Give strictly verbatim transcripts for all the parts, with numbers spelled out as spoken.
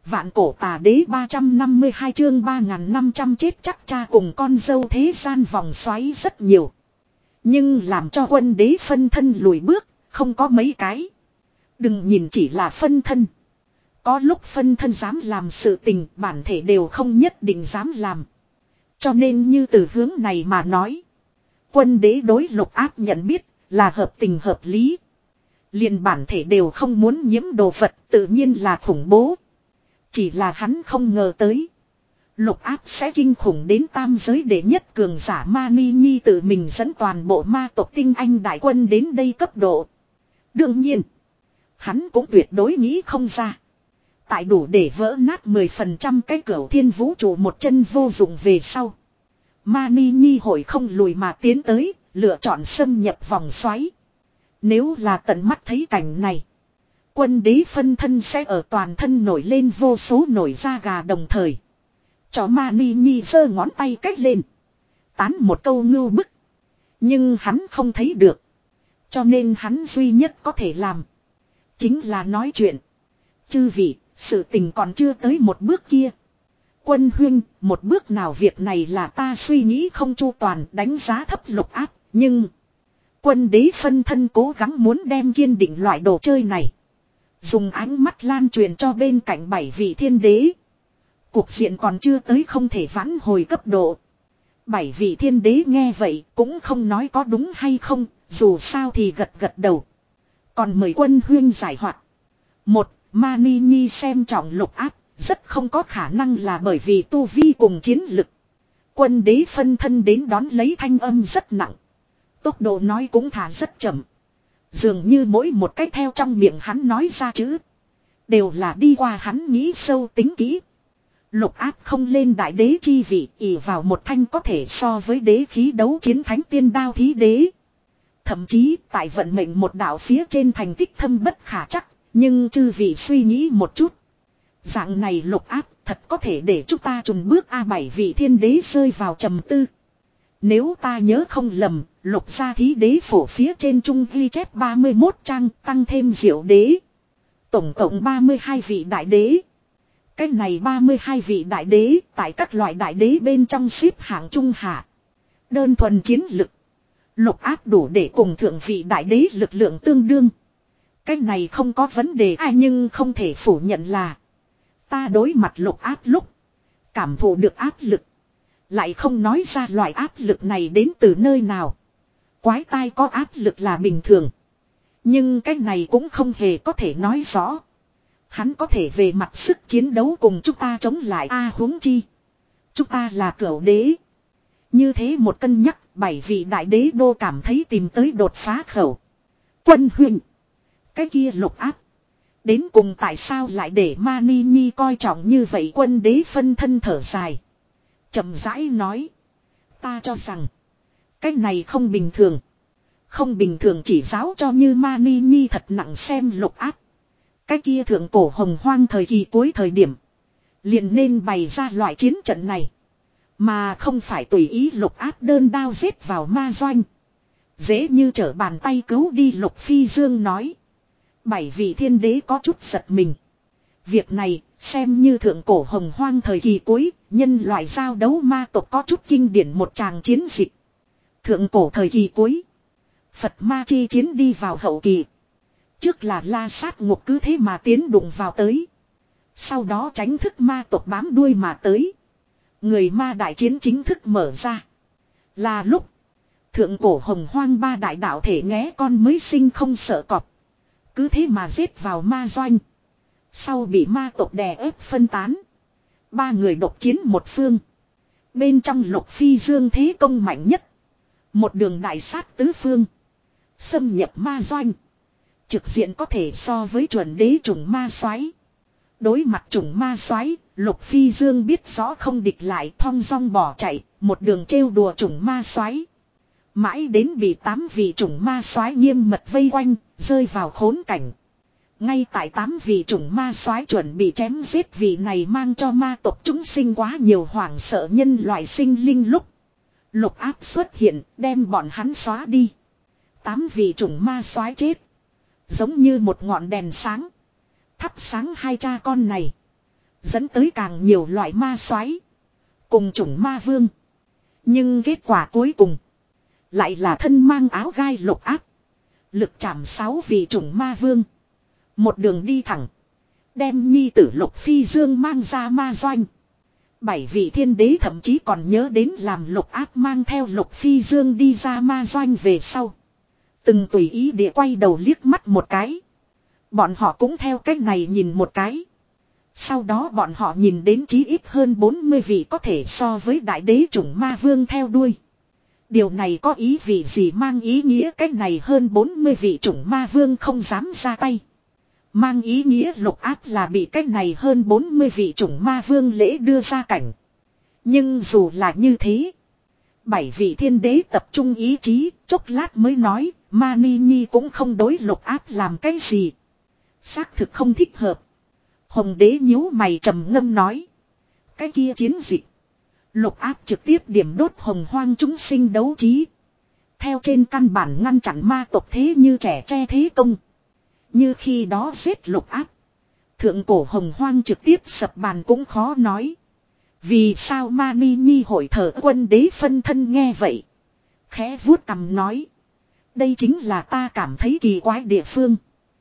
Vạn cổ tà đế ba trăm năm mươi hai chương ba nghìn năm trăm chết chắc cha cùng con dâu thế gian vòng xoáy rất nhiều. Nhưng làm cho quân đế phân thân lùi bước, không có mấy cái. Đừng nhìn chỉ là phân thân. Có lúc phân thân dám làm sự tình bản thể đều không nhất định dám làm. Cho nên như từ hướng này mà nói. Quân đế đối Lục Áp nhận biết là hợp tình hợp lý. Liền bản thể đều không muốn nhiễm đồ vật tự nhiên là khủng bố. Chỉ là hắn không ngờ tới. Lục Áp sẽ kinh khủng đến tam giới đệ nhất cường giả Mani Nhi tự mình dẫn toàn bộ ma tộc tinh anh đại quân đến đây cấp độ. Đương nhiên. Hắn cũng tuyệt đối nghĩ không ra. Tại đủ để vỡ nát mười phần trăm cái cửu thiên vũ trụ một chân vô dụng về sau. Mani Nhi hội không lùi mà tiến tới, lựa chọn xâm nhập vòng xoáy. Nếu là tận mắt thấy cảnh này. Quân đế phân thân sẽ ở toàn thân nổi lên vô số nổi da gà đồng thời. Cho Mani Nhi giơ ngón tay cách lên. Tán một câu ngưu bức. Nhưng hắn không thấy được. Cho nên hắn duy nhất có thể làm. Chính là nói chuyện. Chư vị, sự tình còn chưa tới một bước kia. Quân huynh, một bước nào việc này là ta suy nghĩ không chu toàn đánh giá thấp Lục Áp. Nhưng, quân đế phân thân cố gắng muốn đem kiên định loại đồ chơi này. Dùng ánh mắt lan truyền cho bên cạnh bảy vị thiên đế. Cuộc diện còn chưa tới không thể vãn hồi cấp độ. Bảy vị thiên đế nghe vậy cũng không nói có đúng hay không, dù sao thì gật gật đầu. Còn mời quân huynh giải hoạt. Một, Mani Nhi xem trọng Lục Áp, rất không có khả năng là bởi vì tu vi cùng chiến lực. Quân đế phân thân đến đón lấy thanh âm rất nặng. Tốc độ nói cũng thả rất chậm. Dường như mỗi một cách theo trong miệng hắn nói ra chữ. Đều là đi qua hắn nghĩ sâu tính kỹ. Lục Áp không lên đại đế chi vị ỷ vào một thanh có thể so với đế khí đấu chiến thánh tiên đao thí đế. Thậm chí tại vận mệnh một đạo phía trên thành tích thâm bất khả chắc. Nhưng chư vị suy nghĩ một chút. Dạng này Lục Áp thật có thể để chúng ta trùng bước A bảy vị thiên đế rơi vào trầm tư. Nếu ta nhớ không lầm, Lục gia thí đế phổ phía trên trung ghi chép ba mươi mốt trang tăng thêm diệu đế. Tổng cộng ba mươi hai vị đại đế. Cái này ba mươi hai vị đại đế tại các loại đại đế bên trong xếp hạng trung hạ. Đơn thuần chiến lực. Lục Áp đủ để cùng thượng vị đại đế lực lượng tương đương. Cái này không có vấn đề ai nhưng không thể phủ nhận là. Ta đối mặt Lục Áp lúc. Cảm thụ được áp lực. Lại không nói ra loại áp lực này đến từ nơi nào. Quái tai có áp lực là bình thường. Nhưng cái này cũng không hề có thể nói rõ. Hắn có thể về mặt sức chiến đấu cùng chúng ta chống lại A huống chi. Chúng ta là cửu đế. Như thế một cân nhắc bảy vị đại đế đô cảm thấy tìm tới đột phá khẩu. Quân huynh. Cái kia Lục Áp. Đến cùng tại sao lại để Mani Nhi coi trọng như vậy quân đế phân thân thở dài. Chậm rãi nói. Ta cho rằng. Cái này không bình thường. Không bình thường chỉ giáo cho như Mani Nhi thật nặng xem Lục Áp. Cái kia thượng cổ hồng hoang thời kỳ cuối thời điểm. Liền nên bày ra loại chiến trận này. Mà không phải tùy ý Lục Áp đơn đao giết vào ma doanh. Dễ như trở bàn tay cứu đi Lục Phi Dương nói. Bảy vị thiên đế có chút giật mình. Việc này xem như thượng cổ hồng hoang thời kỳ cuối. Nhân loại giao đấu ma tộc có chút kinh điển một tràng chiến dịch. Thượng cổ thời kỳ cuối. Phật ma chi chiến đi vào hậu kỳ. Trước là la sát ngục cứ thế mà tiến đụng vào tới. Sau đó tránh thức ma tộc bám đuôi mà tới. Người ma đại chiến chính thức mở ra. Là lúc. Thượng cổ hồng hoang ba đại đạo thể nghé con mới sinh không sợ cọp. Cứ thế mà giết vào ma doanh. Sau bị ma tộc đè ép phân tán. Ba người độc chiến một phương. Bên trong Lục Phi Dương thế công mạnh nhất. Một đường đại sát tứ phương. Xâm nhập ma doanh. Trực diện có thể so với chuẩn đế trùng ma soái. Đối mặt trùng ma soái, Lục Phi Dương biết rõ không địch lại thong dong bỏ chạy. Một đường trêu đùa trùng ma soái. Mãi đến bị tám vị trùng ma soái nghiêm mật vây quanh, rơi vào khốn cảnh. Ngay tại tám vị trùng ma soái chuẩn bị chém giết vị này mang cho ma tộc chúng sinh quá nhiều hoảng sợ nhân loại sinh linh lúc. Lục Áp xuất hiện, đem bọn hắn xóa đi. Tám vị trùng ma soái chết. Giống như một ngọn đèn sáng. Thắp sáng hai cha con này. Dẫn tới càng nhiều loại ma soái cùng chủng ma vương. Nhưng kết quả cuối cùng lại là thân mang áo gai lục áp. Lực chạm sáu vị chủng ma vương. Một đường đi thẳng. Đem nhi tử Lục Phi Dương mang ra ma doanh. Bảy vị thiên đế thậm chí còn nhớ đến làm lục áp mang theo Lục Phi Dương đi ra ma doanh về sau. Từng tùy ý địa quay đầu liếc mắt một cái. Bọn họ cũng theo cách này nhìn một cái. Sau đó bọn họ nhìn đến chí ít hơn bốn mươi vị có thể so với đại đế chủng ma vương theo đuôi. Điều này có ý vị gì, mang ý nghĩa cách này hơn bốn mươi vị chủng ma vương không dám ra tay. Mang ý nghĩa lục áp là bị cách này hơn bốn mươi vị chủng ma vương lễ đưa ra cảnh. Nhưng dù là như thế, bảy vị thiên đế tập trung ý chí, chốc lát mới nói, Mani Nhi cũng không đối lục áp làm cái gì. Xác thực không thích hợp. Hồng đế nhíu mày trầm ngâm nói. Cái kia chiến dịch. Lục áp trực tiếp điểm đốt hồng hoang chúng sinh đấu trí. Theo trên căn bản ngăn chặn ma tộc thế như trẻ tre thế công. Như khi đó giết lục áp. Thượng cổ hồng hoang trực tiếp sập bàn cũng khó nói. Vì sao Mani Nhi hội thờ quân đế phân thân nghe vậy. Khẽ vuốt cằm nói. Đây chính là ta cảm thấy kỳ quái địa phương.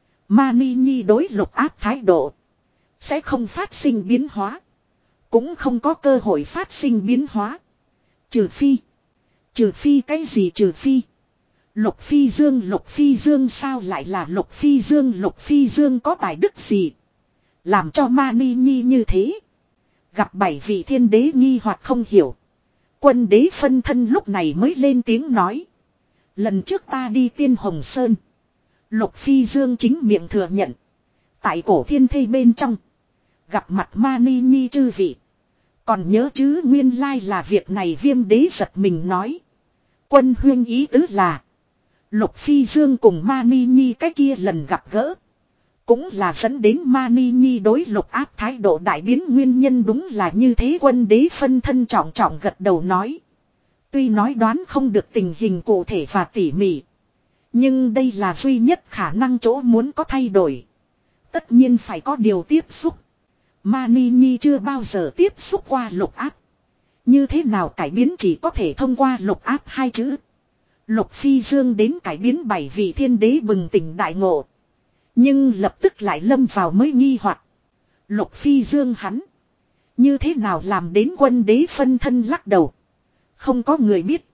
Mani Nhi đối lục áp thái độ. Sẽ không phát sinh biến hóa. Cũng không có cơ hội phát sinh biến hóa. Trừ phi. Trừ phi cái gì trừ phi. Lục Phi Dương Lục Phi Dương sao lại là Lục Phi Dương Lục Phi Dương có tài đức gì. Làm cho Mani Nhi như thế. Gặp bảy vị thiên đế nghi hoặc không hiểu. Quân đế phân thân lúc này mới lên tiếng nói. Lần trước ta đi Tiên Hồng Sơn. Lục Phi Dương chính miệng thừa nhận. Tại cổ thiên thây bên trong. Gặp mặt Mani Nhi chư vị. Còn nhớ chứ nguyên lai là việc này Viêm đế giật mình nói. Quân huyên ý tứ là. Lục Phi Dương cùng Mani Nhi cái kia lần gặp gỡ. Cũng là dẫn đến Mani Nhi đối lục áp thái độ đại biến nguyên nhân đúng là như thế. Quân đế phân thân trọng trọng gật đầu nói. Tuy nói đoán không được tình hình cụ thể và tỉ mỉ. Nhưng đây là duy nhất khả năng chỗ muốn có thay đổi. Tất nhiên phải có điều tiếp xúc. Mani Nhi chưa bao giờ tiếp xúc qua lục áp. Như thế nào cải biến chỉ có thể thông qua lục áp hai chữ. Lục Phi Dương đến cải biến bảy vị thiên đế bừng tỉnh đại ngộ. Nhưng lập tức lại lâm vào mới nghi hoặc. Lục Phi Dương hắn. Như thế nào làm đến quân đế phân thân lắc đầu. Không có người biết.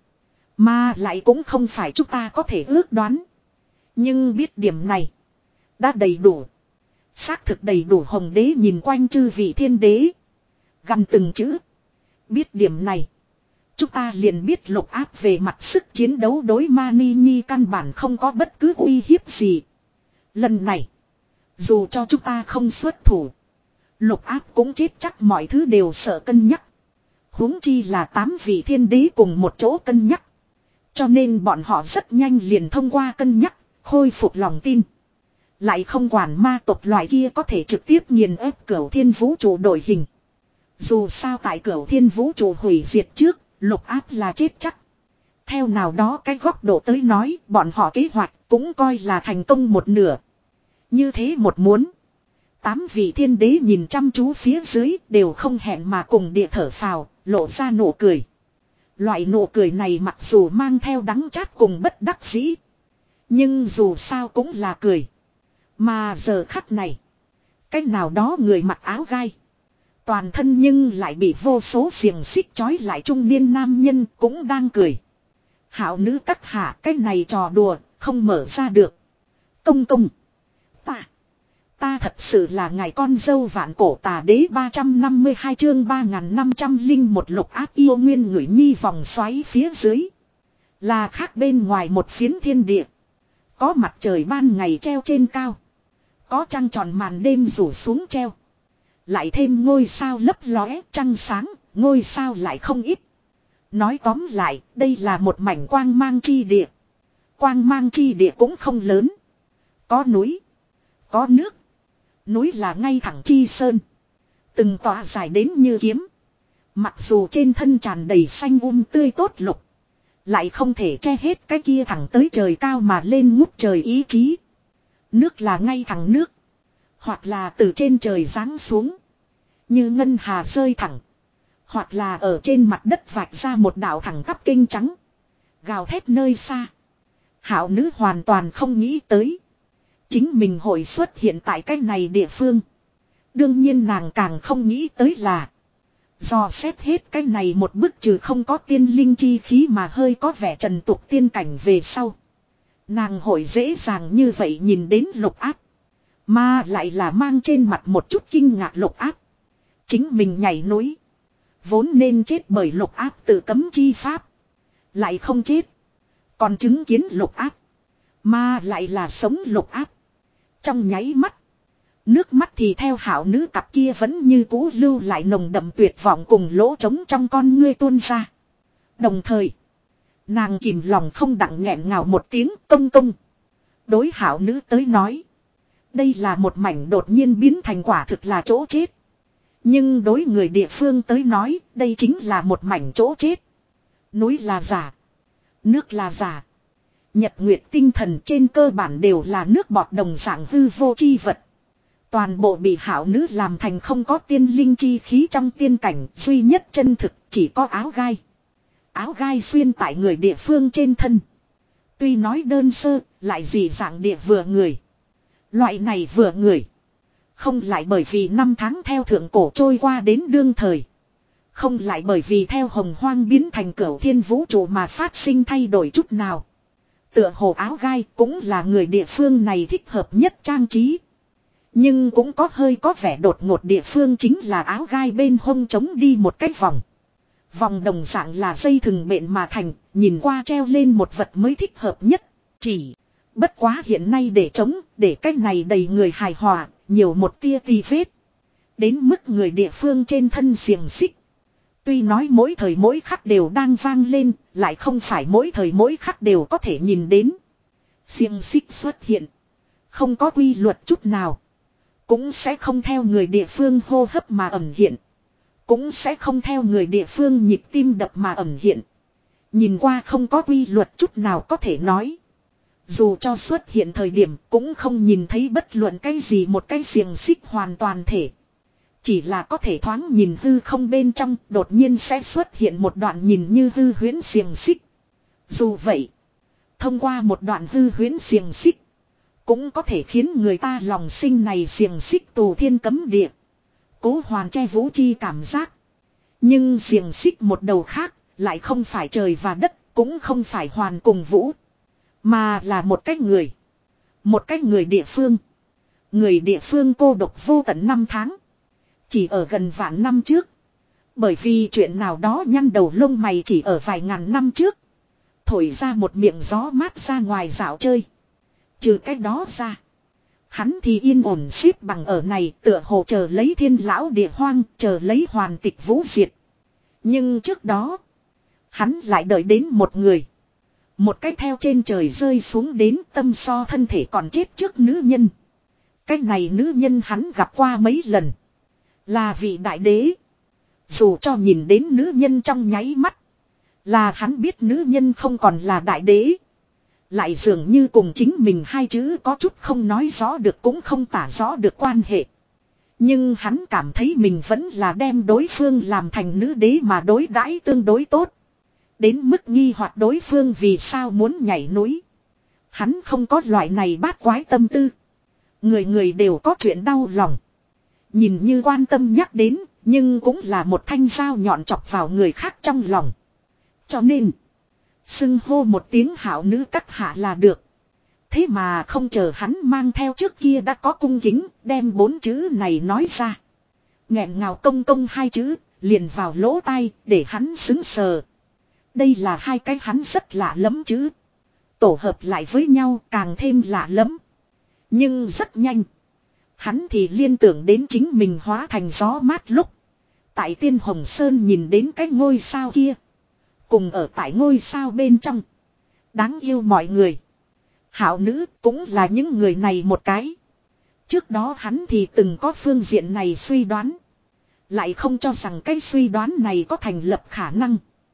Mà lại cũng không phải chúng ta có thể ước đoán. Nhưng biết điểm này. Đã đầy đủ. Xác thực đầy đủ. Hồng đế nhìn quanh chư vị thiên đế. Gần từng chữ. Biết điểm này. Chúng ta liền biết lục áp về mặt sức chiến đấu đối Mani Nhi căn bản không có bất cứ uy hiếp gì. Lần này. Dù cho chúng ta không xuất thủ. Lục áp cũng chết chắc mọi thứ đều sợ cân nhắc. Huống chi là tám vị thiên đế cùng một chỗ cân nhắc. Cho nên bọn họ rất nhanh liền thông qua cân nhắc. Khôi phục lòng tin. Lại không quản ma tộc loại kia có thể trực tiếp nghiền ép Cửu Thiên Vũ Trụ đổi hình. Dù sao tại Cửu Thiên Vũ Trụ hủy diệt trước. Lục áp là chết chắc. Theo nào đó cái góc độ tới nói bọn họ kế hoạch cũng coi là thành công một nửa. Như thế một muốn. Tám vị thiên đế nhìn chăm chú phía dưới đều không hẹn mà cùng địa thở phào, lộ ra nụ cười. Loại nụ cười này mặc dù mang theo đắng chát cùng bất đắc dĩ. Nhưng dù sao cũng là cười. Mà giờ khắc này. Cách nào đó người mặc áo gai. Toàn thân nhưng lại bị vô số xiềng xích trói lại trung niên nam nhân cũng đang cười. Hảo nữ các hạ cái này trò đùa không mở ra được. Công công. Ta. Ta thật sự là ngài con dâu vạn cổ tà đế ba trăm năm mươi hai chương ba nghìn năm trăm linh một lục áp yêu nguyên ngửi nhi vòng xoáy phía dưới. Là khác bên ngoài một phiến thiên địa. Có mặt trời ban ngày treo trên cao. Có trăng tròn màn đêm rủ xuống treo. Lại thêm ngôi sao lấp lóe trăng sáng, ngôi sao lại không ít. Nói tóm lại, đây là một mảnh quang mang chi địa. Quang mang chi địa cũng không lớn. Có núi, có nước. Núi là ngay thẳng chi sơn. Từng tọa dài đến như kiếm. Mặc dù trên thân tràn đầy xanh um tươi tốt lục. Lại không thể che hết cái kia thẳng tới trời cao mà lên ngút trời ý chí. Nước là ngay thẳng nước. Hoặc là từ trên trời giáng xuống. Như ngân hà rơi thẳng. Hoặc là ở trên mặt đất vạch ra một đạo thẳng tắp kinh trắng. Gào thét nơi xa. Hảo nữ hoàn toàn không nghĩ tới. Chính mình hội xuất hiện tại cái này địa phương. Đương nhiên nàng càng không nghĩ tới là. Do xét hết cái này một bức trừ không có tiên linh chi khí mà hơi có vẻ trần tục tiên cảnh về sau. Nàng hội dễ dàng như vậy nhìn đến Lục Áp. Mà lại là mang trên mặt một chút kinh ngạc Lục Áp. Chính mình nhảy núi. Vốn nên chết bởi Lục Áp tự cấm chi pháp. Lại không chết. Còn chứng kiến Lục Áp. Mà lại là sống Lục Áp. Trong nháy mắt. Nước mắt thì theo hảo nữ cặp kia vẫn như cũ lưu lại nồng đậm tuyệt vọng cùng lỗ trống trong con ngươi tuôn ra. Đồng thời. Nàng kìm lòng không đặng nghẹn ngào một tiếng công công. Đối hảo nữ tới nói. Đây là một mảnh đột nhiên biến thành quả thực là chỗ chết. Nhưng đối người địa phương tới nói đây chính là một mảnh chỗ chết. Núi là giả. Nước là giả. Nhật nguyệt tinh thần trên cơ bản đều là nước bọt đồng dạng hư vô chi vật. Toàn bộ bị hảo nữ làm thành không có tiên linh chi khí trong tiên cảnh duy nhất chân thực chỉ có áo gai. Áo gai xuyên tại người địa phương trên thân. Tuy nói đơn sơ lại dị dạng địa vừa người. Loại này vừa người. Không lại bởi vì năm tháng theo thượng cổ trôi qua đến đương thời. Không lại bởi vì theo hồng hoang biến thành cửu thiên vũ trụ mà phát sinh thay đổi chút nào. Tựa hồ áo gai cũng là người địa phương này thích hợp nhất trang trí. Nhưng cũng có hơi có vẻ đột ngột địa phương chính là áo gai bên hông trống đi một cái vòng. Vòng đồng dạng là dây thừng bện mà thành, nhìn qua treo lên một vật mới thích hợp nhất. Chỉ bất quá hiện nay để trống, để cái này đầy người hài hòa, nhiều một tia tì vết. Đến mức người địa phương trên thân xiềng xích. Tuy nói mỗi thời mỗi khắc đều đang vang lên, lại không phải mỗi thời mỗi khắc đều có thể nhìn đến. Xiềng xích xuất hiện. Không có quy luật chút nào. Cũng sẽ không theo người địa phương hô hấp mà ẩn hiện. Cũng sẽ không theo người địa phương nhịp tim đập mà ẩn hiện. Nhìn qua không có quy luật chút nào có thể nói. Dù cho xuất hiện thời điểm cũng không nhìn thấy bất luận cái gì một cái xiềng xích hoàn toàn thể. Chỉ là có thể thoáng nhìn hư không bên trong đột nhiên sẽ xuất hiện một đoạn nhìn như hư huyễn xiềng xích. Dù vậy, thông qua một đoạn hư huyễn xiềng xích, cũng có thể khiến người ta lòng sinh này xiềng xích tù thiên cấm địa. Cố hoàn che vũ chi cảm giác. Nhưng xiềng xích một đầu khác, lại không phải trời và đất, cũng không phải hoàn cùng vũ. Mà là một cái người. Một cái người địa phương. Người địa phương cô độc vô tận năm tháng. Chỉ ở gần vạn năm trước. Bởi vì chuyện nào đó nhăn đầu lông mày chỉ ở vài ngàn năm trước. Thổi ra một miệng gió mát ra ngoài dạo chơi. Trừ cái đó ra. Hắn thì yên ổn xếp bằng ở này tựa hồ chờ lấy thiên lão địa hoang, chờ lấy hoàn tịch vũ diệt. Nhưng trước đó. Hắn lại đợi đến một người. Một cái theo trên trời rơi xuống đến tâm so thân thể còn chết trước nữ nhân. Cái này nữ nhân hắn gặp qua mấy lần. Là vị đại đế. Dù cho nhìn đến nữ nhân trong nháy mắt. Là hắn biết nữ nhân không còn là đại đế. Lại dường như cùng chính mình hai chữ có chút không nói rõ được cũng không tả rõ được quan hệ. Nhưng hắn cảm thấy mình vẫn là đem đối phương làm thành nữ đế mà đối đãi tương đối tốt. Đến mức nghi hoặc đối phương vì sao muốn nhảy núi. Hắn không có loại này bát quái tâm tư. Người người đều có chuyện đau lòng. Nhìn như quan tâm nhắc đến, nhưng cũng là một thanh dao nhọn chọc vào người khác trong lòng. Cho nên, xưng hô một tiếng hảo nữ các hạ là được. Thế mà không chờ hắn mang theo trước kia đã có cung kính, đem bốn chữ này nói ra. Nghẹn ngào công công hai chữ, liền vào lỗ tai, để hắn xứng sờ. Đây là hai cái hắn rất lạ lắm chứ. Tổ hợp lại với nhau càng thêm lạ lắm. Nhưng rất nhanh. Hắn thì liên tưởng đến chính mình hóa thành gió mát lúc. Tại Tiên Hồng Sơn nhìn đến cái ngôi sao kia. Cùng ở tại ngôi sao bên trong. Đáng yêu mọi người. Hảo nữ cũng là những người này một cái. Trước đó hắn thì từng có phương diện này suy đoán. Lại không cho rằng cái suy đoán này có thành lập khả năng.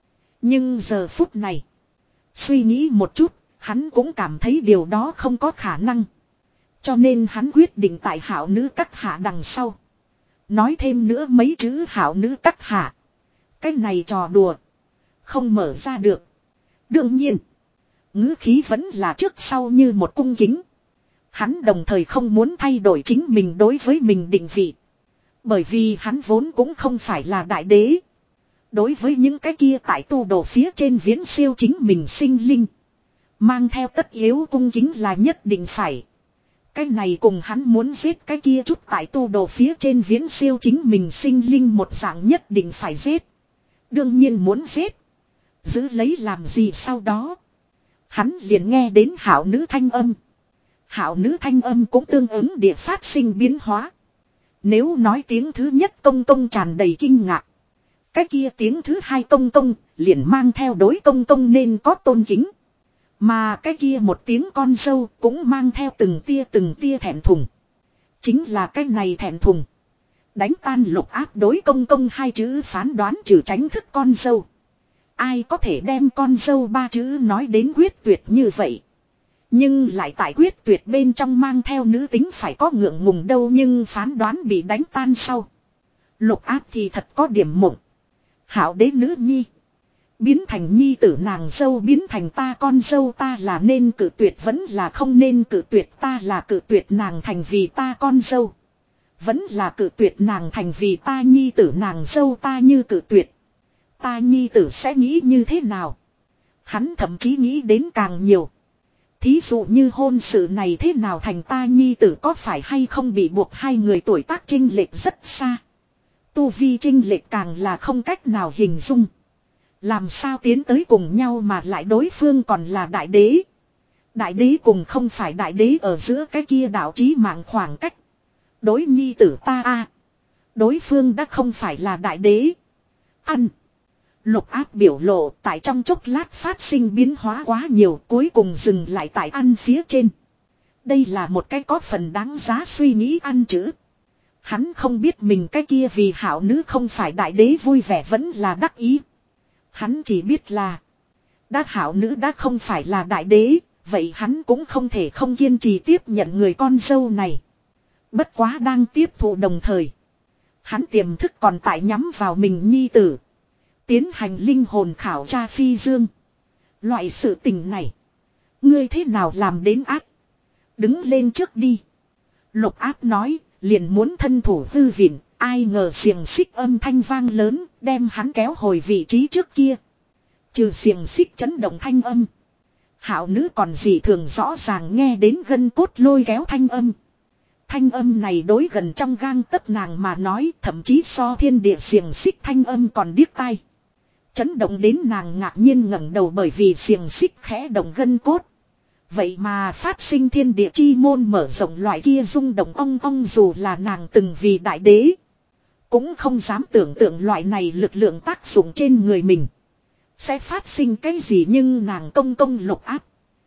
Nhưng giờ phút này. Suy nghĩ một chút. Hắn cũng cảm thấy điều đó không có khả năng. Cho nên hắn quyết định tại hảo nữ các hạ đằng sau. Nói thêm nữa mấy chữ hảo nữ các hạ. Cái này trò đùa. Không mở ra được. Đương nhiên. Ngữ khí vẫn là trước sau như một cung kính. Hắn đồng thời không muốn thay đổi chính mình đối với mình định vị. Bởi vì hắn vốn cũng không phải là đại đế. Đối với những cái kia tại tu đồ phía trên viễn siêu chính mình sinh linh. Mang theo tất yếu cung kính là nhất định phải. Cái này cùng hắn muốn giết cái kia chút tại tu đồ phía trên viễn siêu chính mình sinh linh một dạng nhất định phải giết. Đương nhiên muốn giết. Giữ lấy làm gì sau đó. Hắn liền nghe đến hảo nữ thanh âm. Hảo nữ thanh âm cũng tương ứng địa phát sinh biến hóa. Nếu nói tiếng thứ nhất công công tràn đầy kinh ngạc. Cái kia tiếng thứ hai công công liền mang theo đối công công nên có tôn kính. Mà cái kia một tiếng con dâu cũng mang theo từng tia từng tia thẹn thùng. Chính là cái này thẹn thùng. Đánh tan Lục Áp đối công công hai chữ phán đoán trừ tránh thức con dâu. Ai có thể đem con dâu ba chữ nói đến quyết tuyệt như vậy. Nhưng lại tại quyết tuyệt bên trong mang theo nữ tính phải có ngượng ngùng đâu, nhưng phán đoán bị đánh tan sau. Lục Áp thì thật có điểm mộng. Hảo đế nữ nhi. Biến thành nhi tử nàng dâu, biến thành ta con dâu, ta là nên cự tuyệt vẫn là không nên cự tuyệt, ta là cự tuyệt nàng thành vì ta con dâu. Vẫn là cự tuyệt nàng thành vì ta nhi tử nàng dâu, ta như cự tuyệt. Ta nhi tử sẽ nghĩ như thế nào? Hắn thậm chí nghĩ đến càng nhiều. Thí dụ như hôn sự này thế nào thành, ta nhi tử có phải hay không bị buộc, hai người tuổi tác chênh lệch rất xa. Tu vi chênh lệch càng là không cách nào hình dung. Làm sao tiến tới cùng nhau mà lại đối phương còn là đại đế. Đại đế cùng không phải đại đế ở giữa cái kia đạo chí mạng khoảng cách. Đối nhi tử ta a, đối phương đã không phải là đại đế. Ăn. Lục Áp biểu lộ tại trong chốc lát phát sinh biến hóa quá nhiều, cuối cùng dừng lại tại ăn phía trên. Đây là một cái có phần đáng giá suy nghĩ ăn chữ. Hắn không biết mình cái kia vì hảo nữ không phải đại đế vui vẻ vẫn là đắc ý. Hắn chỉ biết là đã hảo nữ đã không phải là đại đế, vậy hắn cũng không thể không kiên trì tiếp nhận người con dâu này. Bất quá đang tiếp thụ đồng thời, hắn tiềm thức còn tại nhắm vào mình nhi tử. Tiến hành linh hồn khảo tra phi dương. Loại sự tình này, ngươi thế nào làm đến ác? Đứng lên trước đi. Lục Áp nói, liền muốn thân thủ hư vịn, ai ngờ xiềng xích âm thanh vang lớn, đem hắn kéo hồi vị trí trước kia. Trừ xiềng xích chấn động thanh âm, hảo nữ còn gì thường rõ ràng nghe đến gân cốt lôi kéo thanh âm. Thanh âm này đối gần trong gang tấc nàng mà nói, thậm chí so thiên địa xiềng xích thanh âm còn điếc tai. Chấn động đến nàng ngạc nhiên ngẩng đầu, bởi vì xiềng xích khẽ động gân cốt. Vậy mà phát sinh thiên địa chi môn mở rộng loại kia rung động ong ong, dù là nàng từng vì đại đế. Cũng không dám tưởng tượng loại này lực lượng tác dụng trên người mình sẽ phát sinh cái gì, nhưng nàng công công Lục Áp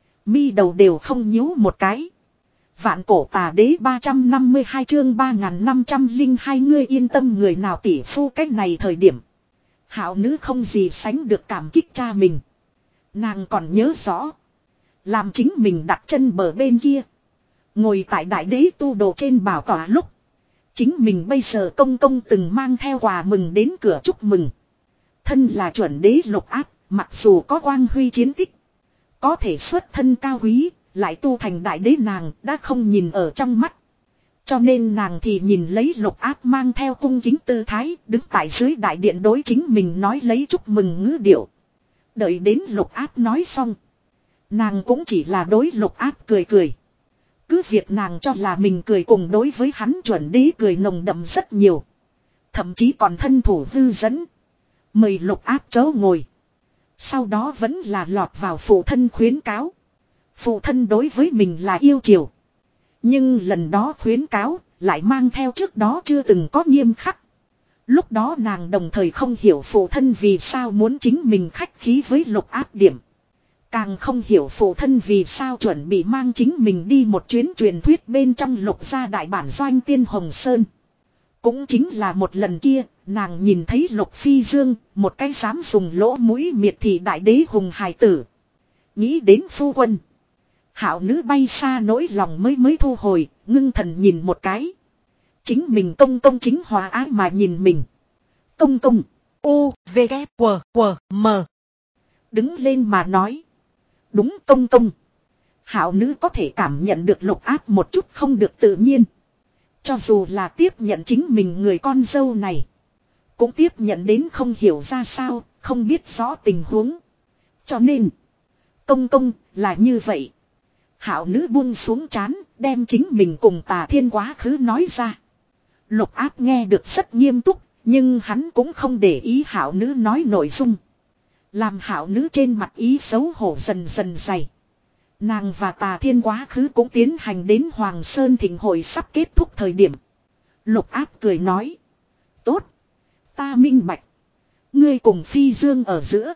mi đầu đều không nhíu một cái. Vạn cổ tà đế ba trăm năm mươi hai chương ba nghìn năm trăm lẻ hai, ngươi yên tâm, người nào tỷ phu cách này thời điểm. Hảo nữ không gì sánh được cảm kích cha mình. Nàng còn nhớ rõ, làm chính mình đặt chân bờ bên kia, ngồi tại đại đế tu đồ trên bảo tọa lúc, chính mình bây giờ công công từng mang theo quà mừng đến cửa chúc mừng. Thân là chuẩn đế Lục Áp, mặc dù có quang huy chiến tích, có thể xuất thân cao quý, lại tu thành đại đế nàng đã không nhìn ở trong mắt. Cho nên nàng thì nhìn lấy Lục Áp mang theo cung kính tư thái, đứng tại dưới đại điện đối chính mình nói lấy chúc mừng ngữ điệu. Đợi đến Lục Áp nói xong, nàng cũng chỉ là đối Lục Áp cười cười. Cứ việc nàng cho là mình cười cùng đối với hắn chuẩn đế cười nồng đậm rất nhiều. Thậm chí còn thân thủ hư dẫn, mời Lục Áp chớ ngồi. Sau đó vẫn là lọt vào phụ thân khuyến cáo. Phụ thân đối với mình là yêu chiều. Nhưng lần đó khuyến cáo lại mang theo trước đó chưa từng có nghiêm khắc. Lúc đó nàng đồng thời không hiểu phụ thân vì sao muốn chính mình khách khí với Lục Áp điểm. Càng không hiểu phụ thân vì sao chuẩn bị mang chính mình đi một chuyến truyền thuyết bên trong Lục gia đại bản doanh Tiên Hồng Sơn. Cũng chính là một lần kia, nàng nhìn thấy Lục Phi Dương, một cái dám dùng lỗ mũi miệt thị đại đế hùng hài tử. Nghĩ đến phu quân, hảo nữ bay xa nỗi lòng mới mới thu hồi, ngưng thần nhìn một cái. Chính mình công công chính hòa ái mà nhìn mình. Công công. U, V, K, W, W, M. Đứng lên mà nói. Đúng công công. Hảo nữ có thể cảm nhận được Lục Áp một chút không được tự nhiên. Cho dù là tiếp nhận chính mình người con dâu này. Cũng tiếp nhận đến không hiểu ra sao, không biết rõ tình huống. Cho nên, công công là như vậy. Hảo nữ buông xuống trán, đem chính mình cùng Tà Thiên quá khứ nói ra. Lục Áp nghe được rất nghiêm túc, nhưng hắn cũng không để ý hảo nữ nói nội dung. Làm hảo nữ trên mặt ý xấu hổ dần dần dày. Nàng và Tà Thiên quá khứ cũng tiến hành đến Hoàng Sơn thịnh hội sắp kết thúc thời điểm. Lục Áp cười nói. Tốt. Ta minh bạch. Ngươi cùng Phi Dương ở giữa.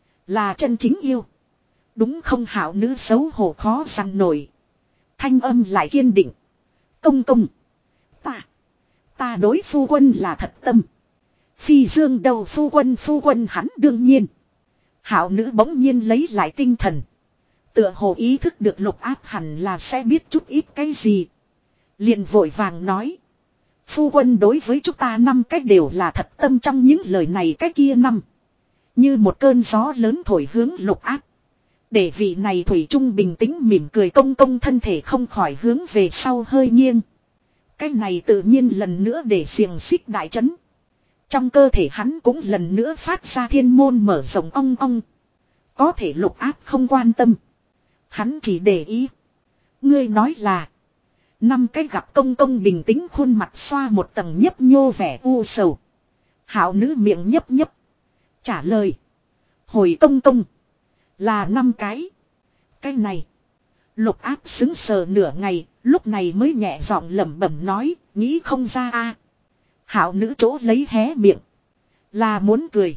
Là chân chính yêu. Đúng không hảo nữ xấu hổ khó săn nổi. Thanh âm lại kiên định. Công công. Ta. Ta đối phu quân là thật tâm. Phi Dương đầu phu quân phu quân hắn đương nhiên. Hảo nữ bỗng nhiên lấy lại tinh thần. Tựa hồ ý thức được Lục Áp hẳn là sẽ biết chút ít cái gì. Liền vội vàng nói. Phu quân đối với chúng ta năm cách đều là thật tâm trong những lời này cái kia năm. Như một cơn gió lớn thổi hướng Lục Áp. Để vị này thủy chung bình tĩnh mỉm cười công công thân thể không khỏi hướng về sau hơi nghiêng. Cái này tự nhiên lần nữa để xiềng xích đại chấn. Trong cơ thể hắn cũng lần nữa phát ra thiên môn mở rộng ong ong. Có thể Lục Áp không quan tâm. Hắn chỉ để ý. Ngươi nói là. Năm cái gặp công công bình tĩnh khuôn mặt xoa một tầng nhấp nhô vẻ u sầu. Hảo nữ miệng nhấp nhấp. Trả lời. Hồi công công. Là năm cái. Cái này. Lục Áp xứng sờ nửa ngày. Lúc này mới nhẹ giọng lẩm bẩm nói. Nghĩ không ra a. Hảo nữ chỗ lấy hé miệng. Là muốn cười.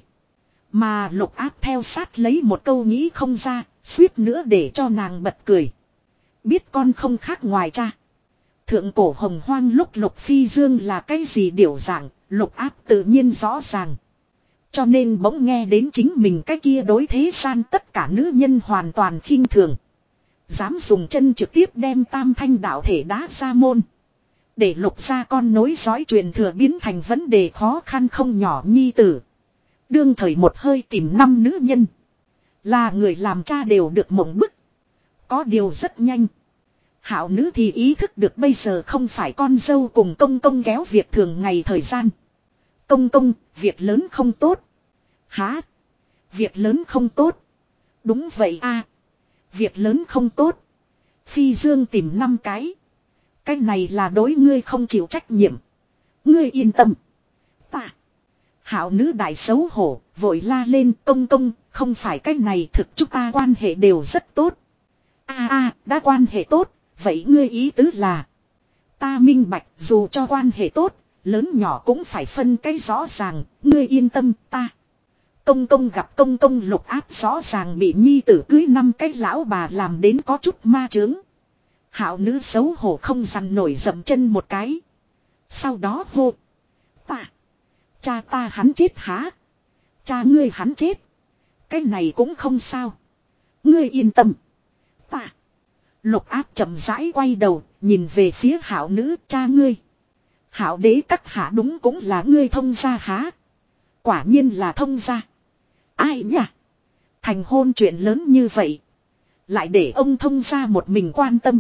Mà Lục Áp theo sát lấy một câu nghĩ không ra. Suýt nữa để cho nàng bật cười. Biết con không khác ngoài cha. Thượng cổ hồng hoang lúc Lục Phi Dương là cái gì điều dạng. Lục Áp tự nhiên rõ ràng. Cho nên bỗng nghe đến chính mình cái kia đối thế gian tất cả nữ nhân hoàn toàn khinh thường. Dám dùng chân trực tiếp đem tam thanh đạo thể đá ra môn. Để Lục gia con nối dõi truyền thừa biến thành vấn đề khó khăn không nhỏ nhi tử. Đương thời một hơi tìm năm nữ nhân. Là người làm cha đều được mộng bức. Có điều rất nhanh. Hảo nữ thì ý thức được bây giờ không phải con dâu cùng công công kéo việc thường ngày thời gian. Công công, việc lớn không tốt. Hả? Việc lớn không tốt. Đúng vậy a. Việc lớn không tốt. Phi Dương tìm năm cái. Cái này là đối ngươi không chịu trách nhiệm. Ngươi yên tâm. Ta. Hảo nữ đại xấu hổ, vội la lên công công, không phải cái này thực chúng ta quan hệ đều rất tốt. A a, đã quan hệ tốt, vậy ngươi ý tứ là. Ta minh bạch dù cho quan hệ tốt, lớn nhỏ cũng phải phân cái rõ ràng, ngươi yên tâm ta. Công công gặp công công Lục Áp rõ ràng bị nhi tử cưới năm cái lão bà làm đến có chút ma chướng. Hảo nữ xấu hổ không dằn nổi dậm chân một cái. Sau đó hô. Ta. Cha ta hắn chết hả? Cha ngươi hắn chết. Cái này cũng không sao. Ngươi yên tâm. Ta. Lục Áp chậm rãi quay đầu, nhìn về phía hảo nữ cha ngươi. Hảo đế các hạ đúng cũng là ngươi thông gia hả? Quả nhiên là thông gia. Ai nhỉ? Thành hôn chuyện lớn như vậy. Lại để ông thông gia một mình quan tâm.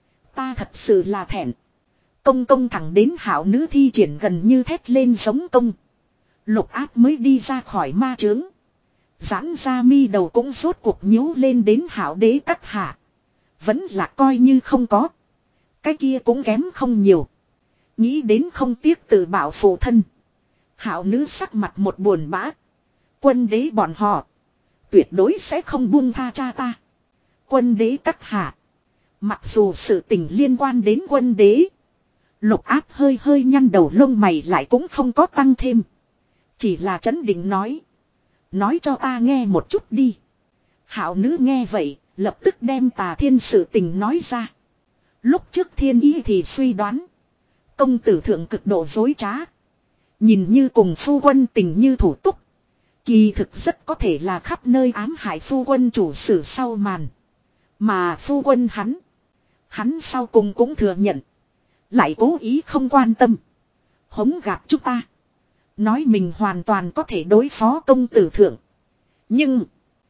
Ta thật sự là thẹn. Công công thẳng đến hảo nữ thi triển gần như thét lên giống công. Lục Áp mới đi ra khỏi ma chướng. Giãn ra mi đầu cũng rốt cuộc nhíu lên đến hảo đế các hạ. Vẫn là coi như không có. Cái kia cũng kém không nhiều. Nghĩ đến không tiếc tự bảo phụ thân. Hảo nữ sắc mặt một buồn bã. Quân đế bọn họ. Tuyệt đối sẽ không buông tha cha ta. Quân đế các hạ. Mặc dù sự tình liên quan đến quân đế. Lục Áp hơi hơi nhăn đầu lông mày lại cũng không có tăng thêm. Chỉ là trấn định nói. Nói cho ta nghe một chút đi. Hảo nữ nghe vậy. Lập tức đem Tà Thiên sự tình nói ra. Lúc trước thiên ý thì suy đoán. Công tử thượng cực độ dối trá. Nhìn như cùng phu quân tình như thủ túc. Kỳ thực rất có thể là khắp nơi ám hại phu quân chủ sử sau màn. Mà phu quân hắn. Hắn sau cùng cũng thừa nhận. Lại cố ý không quan tâm. Hống gạt chúng ta. Nói mình hoàn toàn có thể đối phó công tử thượng. Nhưng.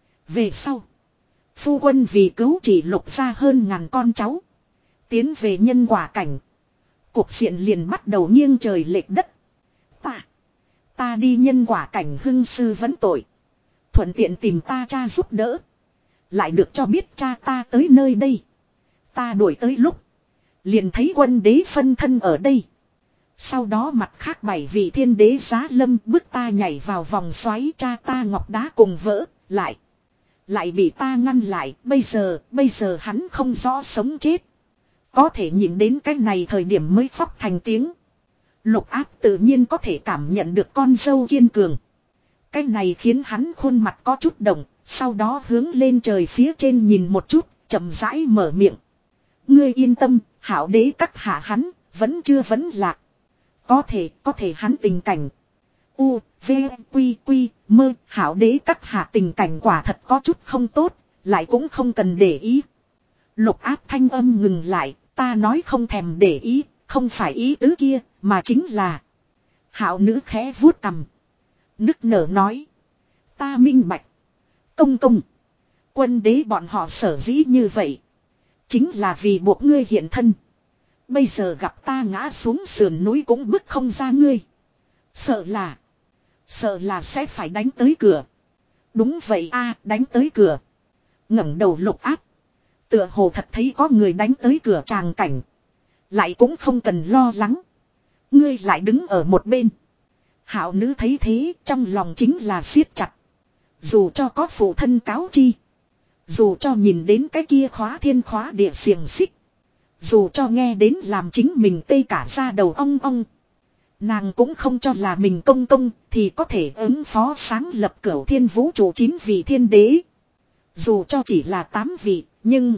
Về sau. Phu quân vì cứu chỉ Lục ra hơn ngàn con cháu. Tiến về nhân quả cảnh. Cuộc diện liền bắt đầu nghiêng trời lệch đất. Ta. Ta đi nhân quả cảnh hưng sư vấn tội. Thuận tiện tìm ta cha giúp đỡ. Lại được cho biết cha ta tới nơi đây. Ta đuổi tới lúc. Liền thấy quân đế phân thân ở đây. Sau đó mặt khác bảy vị thiên đế giá lâm bước ta nhảy vào vòng xoáy, cha ta ngọc đá cùng vỡ. Lại. Lại bị ta ngăn lại. Bây giờ. Bây giờ hắn không rõ sống chết. Có thể nhìn đến cái này thời điểm mới khóc thành tiếng. Lục Áp tự nhiên có thể cảm nhận được con dâu kiên cường. Cái này khiến hắn khuôn mặt có chút động. Sau đó hướng lên trời phía trên nhìn một chút. Chậm rãi mở miệng. Ngươi yên tâm. Hảo đế các hạ hắn. Vẫn chưa vấn lạc. Có thể. Có thể hắn tình cảnh. U. V. Quy. Quy. Mơ. Hảo đế các hạ tình cảnh quả thật có chút không tốt. Lại cũng không cần để ý. Lục Áp thanh âm ngừng lại. Ta nói không thèm để ý. Không phải ý tứ kia. Mà chính là. Hảo nữ khẽ vuốt cằm. Nức nở nói. Ta minh bạch. Công công. Quân đế bọn họ sở dĩ như vậy. Chính là vì buộc ngươi hiện thân. Bây giờ gặp ta ngã xuống sườn núi cũng bức không ra ngươi. Sợ là. Sợ là sẽ phải đánh tới cửa. Đúng vậy a, đánh tới cửa. Ngẩng đầu Lục Áp. Tựa hồ thật thấy có người đánh tới cửa tràng cảnh. Lại cũng không cần lo lắng. Ngươi lại đứng ở một bên. Hảo nữ thấy thế trong lòng chính là siết chặt. Dù cho có phụ thân cáo chi. Dù cho nhìn đến cái kia khóa thiên khóa địa xiềng xích. Dù cho nghe đến làm chính mình tê cả ra đầu ong ong. Nàng cũng không cho là mình công công thì có thể ứng phó sáng lập cửu thiên vũ trụ chín vị thiên đế. Dù cho chỉ là tám vị, nhưng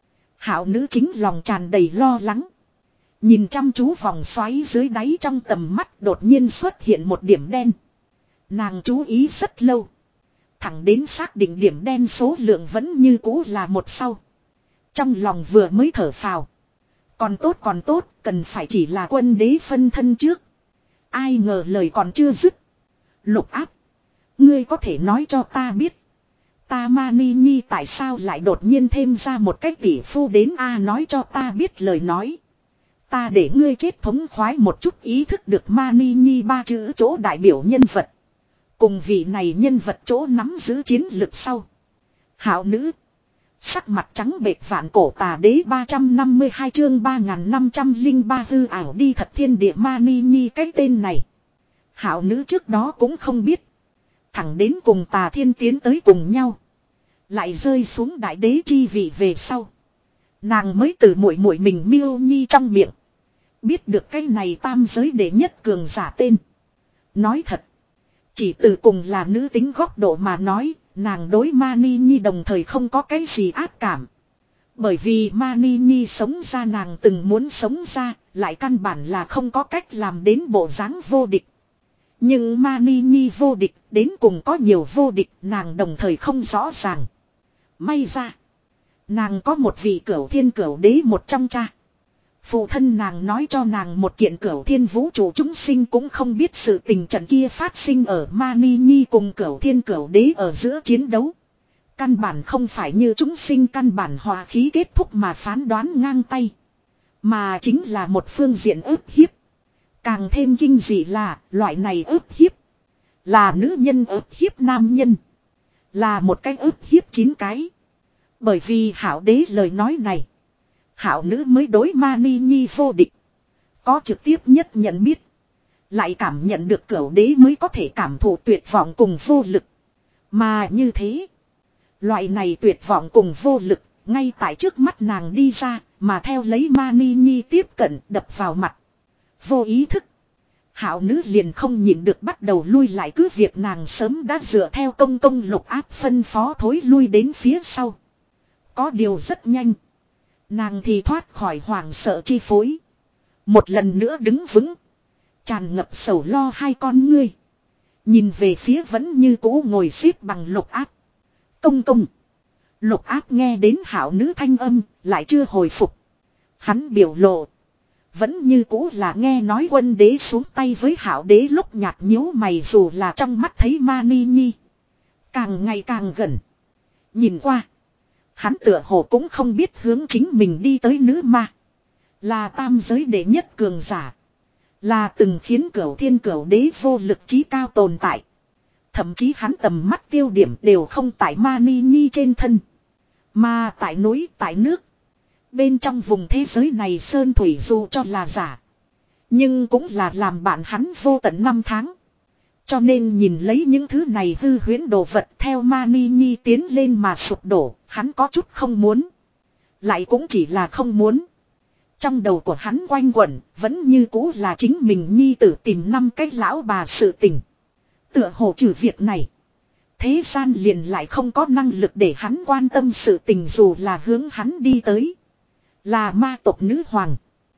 Hảo nữ chính lòng tràn đầy lo lắng. Nhìn chăm chú vòng xoáy dưới đáy trong tầm mắt đột nhiên xuất hiện một điểm đen. Nàng chú ý rất lâu. Thẳng đến xác định điểm đen số lượng vẫn như cũ là một sau. Trong lòng vừa mới thở phào. Còn tốt còn tốt, cần phải chỉ là quân đế phân thân trước. Ai ngờ lời còn chưa dứt. Lục Áp. Ngươi có thể nói cho ta biết. Ta Mani Nhi tại sao lại đột nhiên thêm ra một cách tỷ phu đến a nói cho ta biết lời nói. Ta để ngươi chết thống khoái một chút ý thức được Mani Nhi ba chữ chỗ đại biểu nhân vật. Cùng vị này nhân vật chỗ nắm giữ chiến lực sau. Hảo nữ. Sắc mặt trắng bệch vạn cổ tà đế ba trăm năm mươi hai chương ba nghìn năm trăm lẻ ba hư ảo đi thật thiên địa Mani Nhi cái tên này. Hảo nữ trước đó cũng không biết. Thẳng đến cùng tà thiên tiến tới cùng nhau. Lại rơi xuống đại đế chi vị về sau. Nàng mới từ muội muội mình Miêu Nhi trong miệng. Biết được cái này tam giới đệ nhất cường giả tên. Nói thật. Chỉ từ cùng là nữ tính góc độ mà nói. Nàng đối Mani Nhi đồng thời không có cái gì ác cảm. Bởi vì Mani Nhi sống ra nàng từng muốn sống ra. Lại căn bản là không có cách làm đến bộ dáng vô địch. Nhưng Mani Nhi vô địch đến cùng có nhiều vô địch nàng đồng thời không rõ ràng. May ra. Nàng có một vị cửu thiên cửu đế một trong cha. Phụ thân nàng nói cho nàng một kiện cửu thiên vũ trụ chúng sinh cũng không biết sự tình trận kia phát sinh ở Mani Nhi cùng cửu thiên cửu đế ở giữa chiến đấu. Căn bản không phải như chúng sinh căn bản hòa khí kết thúc mà phán đoán ngang tay. Mà chính là một phương diện ức hiếp. Càng thêm kinh dị là loại này ức hiếp. Là nữ nhân ức hiếp nam nhân. Là một cái ức hiếp chín cái. Bởi vì hảo đế lời nói này. Hảo nữ mới đối Mani Nhi vô địch. Có trực tiếp nhất nhận biết. Lại cảm nhận được cửu đế mới có thể cảm thụ tuyệt vọng cùng vô lực. Mà như thế. Loại này tuyệt vọng cùng vô lực. Ngay tại trước mắt nàng đi ra. Mà theo lấy Mani Nhi tiếp cận đập vào mặt. Vô ý thức. Hảo nữ liền không nhịn được bắt đầu lui lại cứ việc nàng sớm đã dựa theo công công Lục Áp phân phó thối lui đến phía sau. Có điều rất nhanh. Nàng thì thoát khỏi hoảng sợ chi phối. Một lần nữa đứng vững. Tràn ngập sầu lo hai con ngươi. Nhìn về phía vẫn như cũ ngồi xếp bằng Lục Áp. Công công. Lục Áp nghe đến hảo nữ thanh âm lại chưa hồi phục. Hắn biểu lộ. Vẫn như cũ là nghe nói quân đế xuống tay với hảo đế lúc nhạt nhíu mày, dù là trong mắt thấy Mani Nhi càng ngày càng gần. Nhìn qua, hắn tựa hồ cũng không biết hướng chính mình đi tới nữ ma. Là tam giới đệ nhất cường giả. Là từng khiến cửu thiên cửu đế vô lực chí cao tồn tại. Thậm chí hắn tầm mắt tiêu điểm đều không tại Mani Nhi trên thân, mà tại núi, tại nước. Bên trong vùng thế giới này sơn thủy dù cho là giả, nhưng cũng là làm bạn hắn vô tận năm tháng. Cho nên nhìn lấy những thứ này hư huyễn đồ vật theo Mani Nhi tiến lên mà sụp đổ, hắn có chút không muốn. Lại cũng chỉ là không muốn. Trong đầu của hắn quanh quẩn, vẫn như cũ là chính mình nhi tử tìm năm cái lão bà sự tình. Tựa hồ trừ việc này, thế gian liền lại không có năng lực để hắn quan tâm sự tình, dù là hướng hắn đi tới là ma tộc nữ hoàng.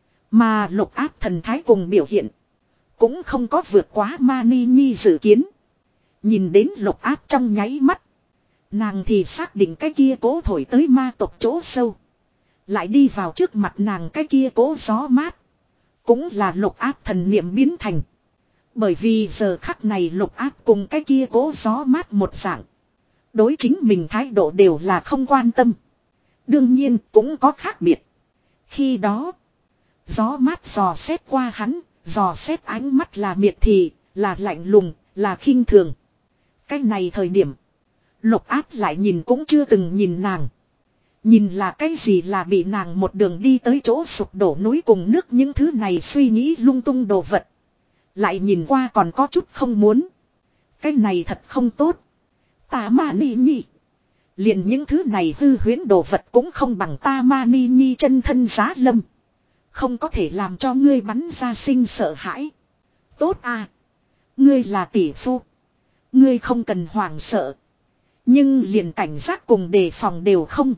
Mà Lục Áp thần thái cùng biểu hiện cũng không có vượt quá Mani Nhi dự kiến. Nhìn đến Lục Áp trong nháy mắt, nàng thì xác định cái kia cố thổi tới ma tộc chỗ sâu. Lại đi vào trước mặt nàng cái kia cố gió mát, cũng là Lục Áp thần niệm biến thành. Bởi vì giờ khắc này Lục Áp cùng cái kia cố gió mát một dạng, đối chính mình thái độ đều là không quan tâm. Đương nhiên cũng có khác biệt. Khi đó, gió mát dò xét qua hắn, dò xét ánh mắt là miệt thị, là lạnh lùng, là khinh thường. Cái này thời điểm, Lục Áp lại nhìn cũng chưa từng nhìn nàng. Nhìn là cái gì, là bị nàng một đường đi tới chỗ sụp đổ núi cùng nước những thứ này suy nghĩ lung tung đồ vật. Lại nhìn qua còn có chút không muốn. Cái này thật không tốt. Ta Mani Nhi, liền những thứ này hư huyễn đồ vật cũng không bằng ta Mani Nhi chân thân giá lâm. Không có thể làm cho ngươi bắn ra sinh sợ hãi. Tốt à. Ngươi là tỷ phu, ngươi không cần hoảng sợ. Nhưng liền cảnh giác cùng đề phòng đều không.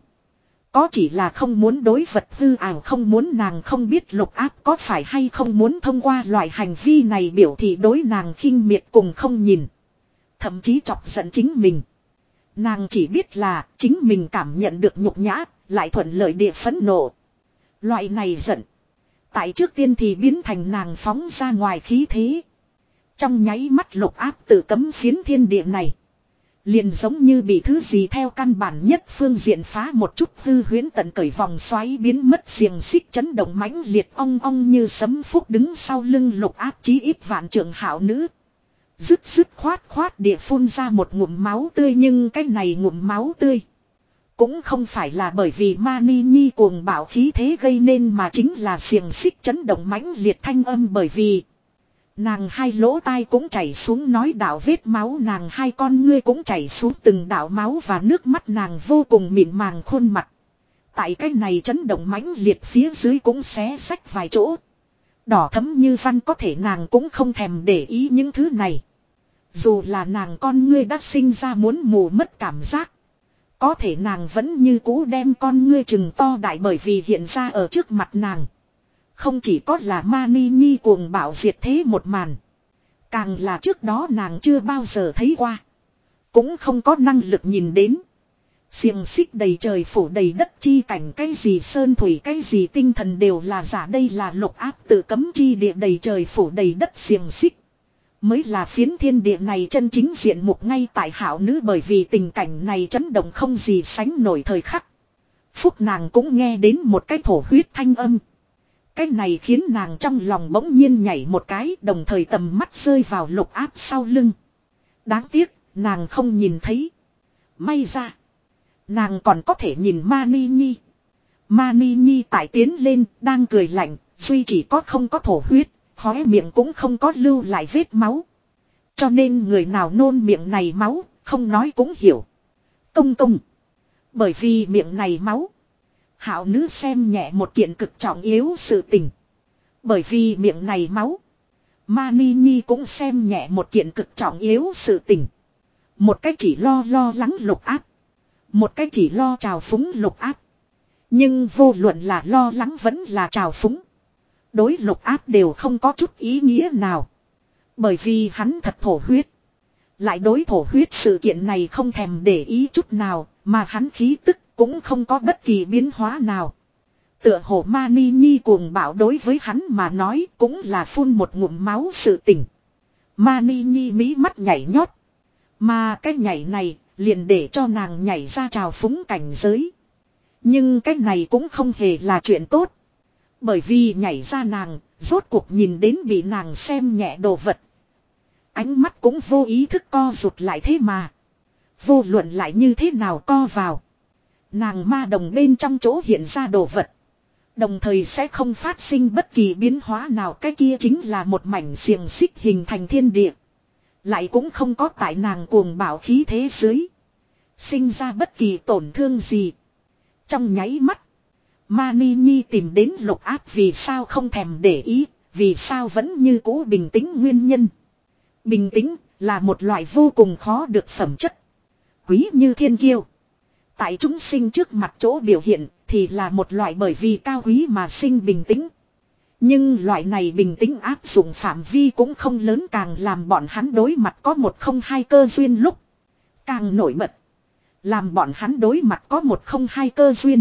Có chỉ là không muốn đối vật hư ảo, không muốn. Nàng không biết Lục Áp có phải hay không muốn thông qua loại hành vi này biểu thị đối nàng khinh miệt cùng không nhìn. Thậm chí chọc giận chính mình. Nàng chỉ biết là chính mình cảm nhận được nhục nhã, lại thuận lợi địa phẫn nộ. Loại này giận, tại trước tiên thì biến thành nàng phóng ra ngoài khí thế. Trong nháy mắt Lục Áp tự cấm phiến thiên địa này, liền giống như bị thứ gì theo căn bản nhất phương diện phá một chút, hư huyễn tận cởi vòng xoáy biến mất, xiềng xích chấn động mãnh liệt, ong ong như sấm phúc đứng sau lưng Lục Áp chí ít vạn trượng hảo nữ. Dứt dứt khoát khoát địa phun ra một ngụm máu tươi, nhưng cái này ngụm máu tươi cũng không phải là bởi vì Mani Nhi cuồng bạo khí thế gây nên, mà chính là xiềng xích chấn động mãnh liệt thanh âm. Bởi vì nàng hai lỗ tai cũng chảy xuống nói đạo vết máu, nàng hai con ngươi cũng chảy xuống từng đạo máu, và nước mắt nàng vô cùng mịn màng khuôn mặt. Tại cái này chấn động mãnh liệt phía dưới cũng xé xách vài chỗ. Đỏ thấm như văn, có thể nàng cũng không thèm để ý những thứ này. Dù là nàng con ngươi đã sinh ra muốn mù mất cảm giác, có thể nàng vẫn như cũ đem con ngươi chừng to đại, bởi vì hiện ra ở trước mặt nàng không chỉ có là Mani Nhi cuồng bạo diệt thế một màn, càng là trước đó nàng chưa bao giờ thấy qua, cũng không có năng lực nhìn đến. Xiềng xích đầy trời phủ đầy đất chi cảnh, cái gì sơn thủy, cái gì tinh thần đều là giả. Đây là Lục Áp tự cấm chi địa, đầy trời phủ đầy đất xiềng xích mới là phiến thiên địa này chân chính diện mục ngay tại hảo nữ. Bởi vì tình cảnh này chấn động không gì sánh nổi thời khắc, phúc nàng cũng nghe đến một cái thổ huyết thanh âm. Cái này khiến nàng trong lòng bỗng nhiên nhảy một cái, đồng thời tầm mắt rơi vào Lục Áp sau lưng. Đáng tiếc nàng không nhìn thấy. May ra nàng còn có thể nhìn Mani Nhi. Mani Nhi tại tiến lên đang cười lạnh, duy chỉ có không có thổ huyết, khóe miệng cũng không có lưu lại vết máu. Cho nên người nào nôn miệng này máu, không nói cũng hiểu. Công công, bởi vì miệng này máu, hảo nữ xem nhẹ một kiện cực trọng yếu sự tình. Bởi vì miệng này máu, Mani Nhi cũng xem nhẹ một kiện cực trọng yếu sự tình. Một cách chỉ lo lo lắng Lục Áp, một cách chỉ lo trào phúng Lục Áp. Nhưng vô luận là lo lắng vẫn là trào phúng, đối Lục Áp đều không có chút ý nghĩa nào. Bởi vì hắn thật thổ huyết, lại đối thổ huyết sự kiện này không thèm để ý chút nào, mà hắn khí tức cũng không có bất kỳ biến hóa nào. Tựa hồ Mani Nhi cuồng bạo đối với hắn mà nói cũng là phun một ngụm máu sự tình. Mani Nhi mí mắt nhảy nhót. Mà cái nhảy này liền để cho nàng nhảy ra trào phúng cảnh giới. Nhưng cái này cũng không hề là chuyện tốt. Bởi vì nhảy ra nàng, rốt cuộc nhìn đến bị nàng xem nhẹ đồ vật. Ánh mắt cũng vô ý thức co rụt lại thế mà. Vô luận lại như thế nào co vào. Nàng ma đồng bên trong chỗ hiện ra đồ vật. Đồng thời sẽ không phát sinh bất kỳ biến hóa nào, cái kia chính là một mảnh xiềng xích hình thành thiên địa. Lại cũng không có tại nàng cuồng bạo khí thế dưới. Sinh ra bất kỳ tổn thương gì. Trong nháy mắt. Mani Nhi tìm đến Lục Áp vì sao không thèm để ý. Vì sao vẫn như cũ bình tĩnh nguyên nhân. Bình tĩnh là một loại vô cùng khó được phẩm chất. Quý như thiên kiêu. Tại chúng sinh trước mặt chỗ biểu hiện thì là một loại bởi vì cao quý mà sinh bình tĩnh. Nhưng loại này bình tĩnh áp dụng phạm vi cũng không lớn, càng làm bọn hắn đối mặt có một không hai cơ duyên lúc. Càng nổi bật. Làm bọn hắn đối mặt có một không hai cơ duyên.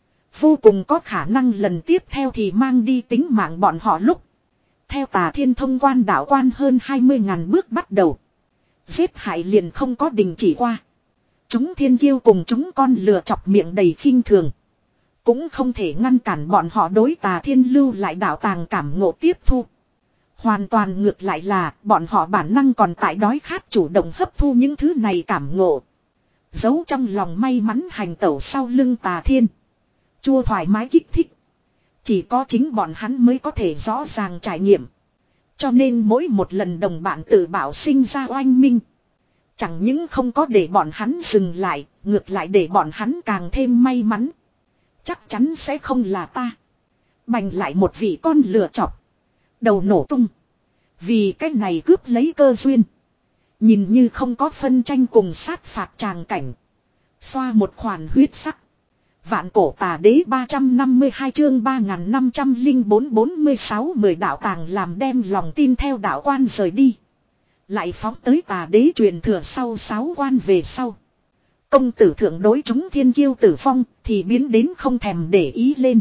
Vô cùng có khả năng lần tiếp theo thì mang đi tính mạng bọn họ lúc. Theo Tà Thiên thông quan đạo quan hơn hai mươi ngàn bước bắt đầu. Giết hại liền không có đình chỉ qua. Chúng thiên kiêu cùng chúng con lừa chọc miệng đầy khinh thường. Cũng không thể ngăn cản bọn họ đối Tà Thiên lưu lại đạo tàng cảm ngộ tiếp thu. Hoàn toàn ngược lại là bọn họ bản năng còn tại đói khát chủ động hấp thu những thứ này cảm ngộ. Giấu trong lòng may mắn hành tẩu sau lưng Tà Thiên. Chua thoải mái kích thích. Chỉ có chính bọn hắn mới có thể rõ ràng trải nghiệm. Cho nên mỗi một lần đồng bạn tự bảo sinh ra oanh minh. Chẳng những không có để bọn hắn dừng lại, ngược lại để bọn hắn càng thêm may mắn. Chắc chắn sẽ không là ta. Bành lại một vị con lừa chọc. Đầu nổ tung. Vì cách này cướp lấy cơ duyên. Nhìn như không có phân tranh cùng sát phạt tràng cảnh. Xoa một khoản huyết sắc. Vạn cổ tà đế ba trăm năm mươi hai chương ba nghìn năm trăm lẻ bốn bốn mươi sáu mười đạo tàng làm đem lòng tin theo đạo quan rời đi. Lại phóng tới tà đế truyền thừa sau sáu quan về sau. Công tử thượng đối chúng thiên kiêu tử vong thì biến đến không thèm để ý lên.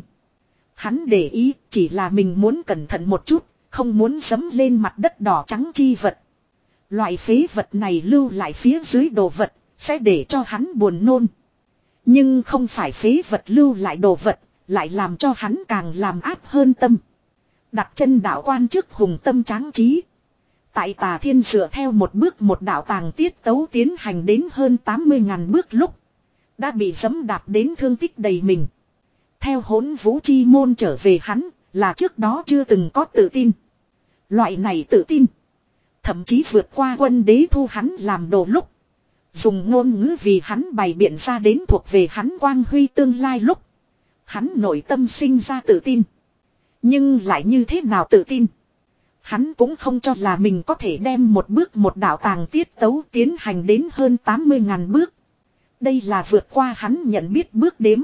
Hắn để ý chỉ là mình muốn cẩn thận một chút, không muốn dẫm lên mặt đất đỏ trắng chi vật. Loại phế vật này lưu lại phía dưới đồ vật, sẽ để cho hắn buồn nôn. Nhưng không phải phế vật lưu lại đồ vật, lại làm cho hắn càng làm áp hơn tâm. Đặt chân đạo quan trước hùng tâm tráng trí. Tại Tà Thiên dựa theo một bước một đạo tàng tiết tấu tiến hành đến hơn tám mươi ngàn bước lúc. Đã bị giẫm đạp đến thương tích đầy mình. Theo Hỗn Vũ chi môn trở về hắn, là trước đó chưa từng có tự tin. Loại này tự tin. Thậm chí vượt qua Quân Đế thu hắn làm đồ lúc. Dùng ngôn ngữ vì hắn bày biện ra đến thuộc về hắn quang huy tương lai lúc. Hắn nội tâm sinh ra tự tin. Nhưng lại như thế nào tự tin? Hắn cũng không cho là mình có thể đem một bước một đạo tàng tiết tấu tiến hành đến hơn tám mươi ngàn bước. Đây là vượt qua hắn nhận biết bước đếm.